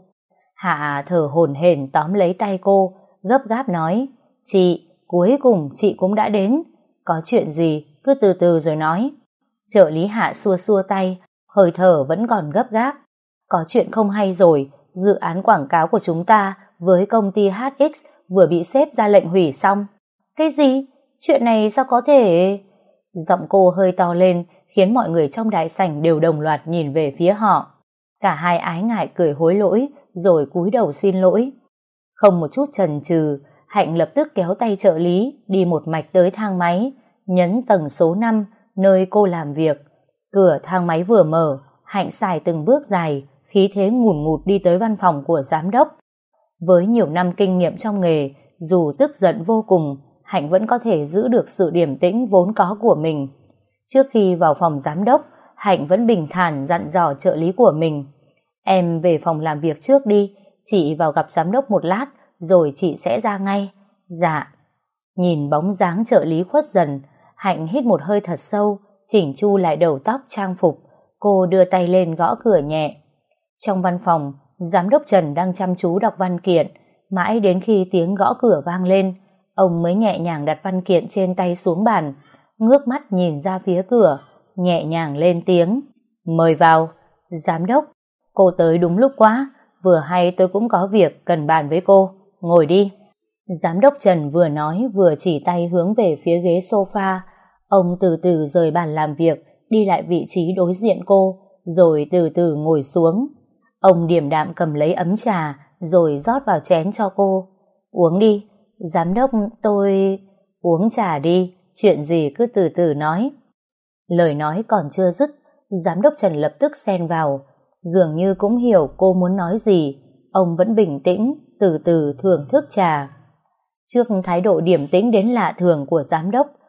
Hạ thở hổn hển tóm lấy tay cô, gấp gáp nói: Chị, cuối cùng chị cũng đã đến. Có chuyện gì cứ từ từ rồi nói. Trợ lý Hạ xua xua tay, hơi thở vẫn còn gấp gáp. Có chuyện không hay rồi, dự án quảng cáo của chúng ta với công ty hát ích vừa bị sếp ra lệnh hủy xong. Cái gì? Chuyện này sao có thể... Giọng cô hơi to lên, khiến mọi người trong đại sảnh đều đồng loạt nhìn về phía họ. Cả hai ái ngại cười hối lỗi, rồi cúi đầu xin lỗi. Không một chút chần chừ, Hạnh lập tức kéo tay trợ lý đi một mạch tới thang máy, nhấn tầng số năm, nơi cô làm việc. Cửa thang máy vừa mở, Hạnh xài từng bước dài, khí thế ngùn ngụt đi tới văn phòng của giám đốc. Với nhiều năm kinh nghiệm trong nghề, dù tức giận vô cùng, Hạnh vẫn có thể giữ được sự điềm tĩnh vốn có của mình. Trước khi vào phòng giám đốc, Hạnh vẫn bình thản dặn dò trợ lý của mình: Em về phòng làm việc trước đi, chị vào gặp giám đốc một lát, rồi chị sẽ ra ngay. Dạ. Nhìn bóng dáng trợ lý khuất dần, Hạnh hít một hơi thật sâu, chỉnh chu lại đầu tóc trang phục. Cô đưa tay lên gõ cửa nhẹ. Trong văn phòng, giám đốc Trần đang chăm chú đọc văn kiện. Mãi đến khi tiếng gõ cửa vang lên, ông mới nhẹ nhàng đặt văn kiện trên tay xuống bàn, ngước mắt nhìn ra phía cửa, nhẹ nhàng lên tiếng: Mời vào. Giám đốc, cô tới đúng lúc quá, vừa hay tôi cũng có việc cần bàn với cô, ngồi đi. Giám đốc Trần vừa nói vừa chỉ tay hướng về phía ghế sofa. Ông từ từ rời bàn làm việc, đi lại vị trí đối diện cô, rồi từ từ ngồi xuống. Ông điềm đạm cầm lấy ấm trà, rồi rót vào chén cho cô. Uống đi. Giám đốc, tôi... Uống trà đi, chuyện gì cứ từ từ nói. Lời nói còn chưa dứt, giám đốc Trần lập tức xen vào. Dường như cũng hiểu cô muốn nói gì, ông vẫn bình tĩnh, từ từ thưởng thức trà. Trước thái độ điềm tĩnh đến lạ thường của giám đốc,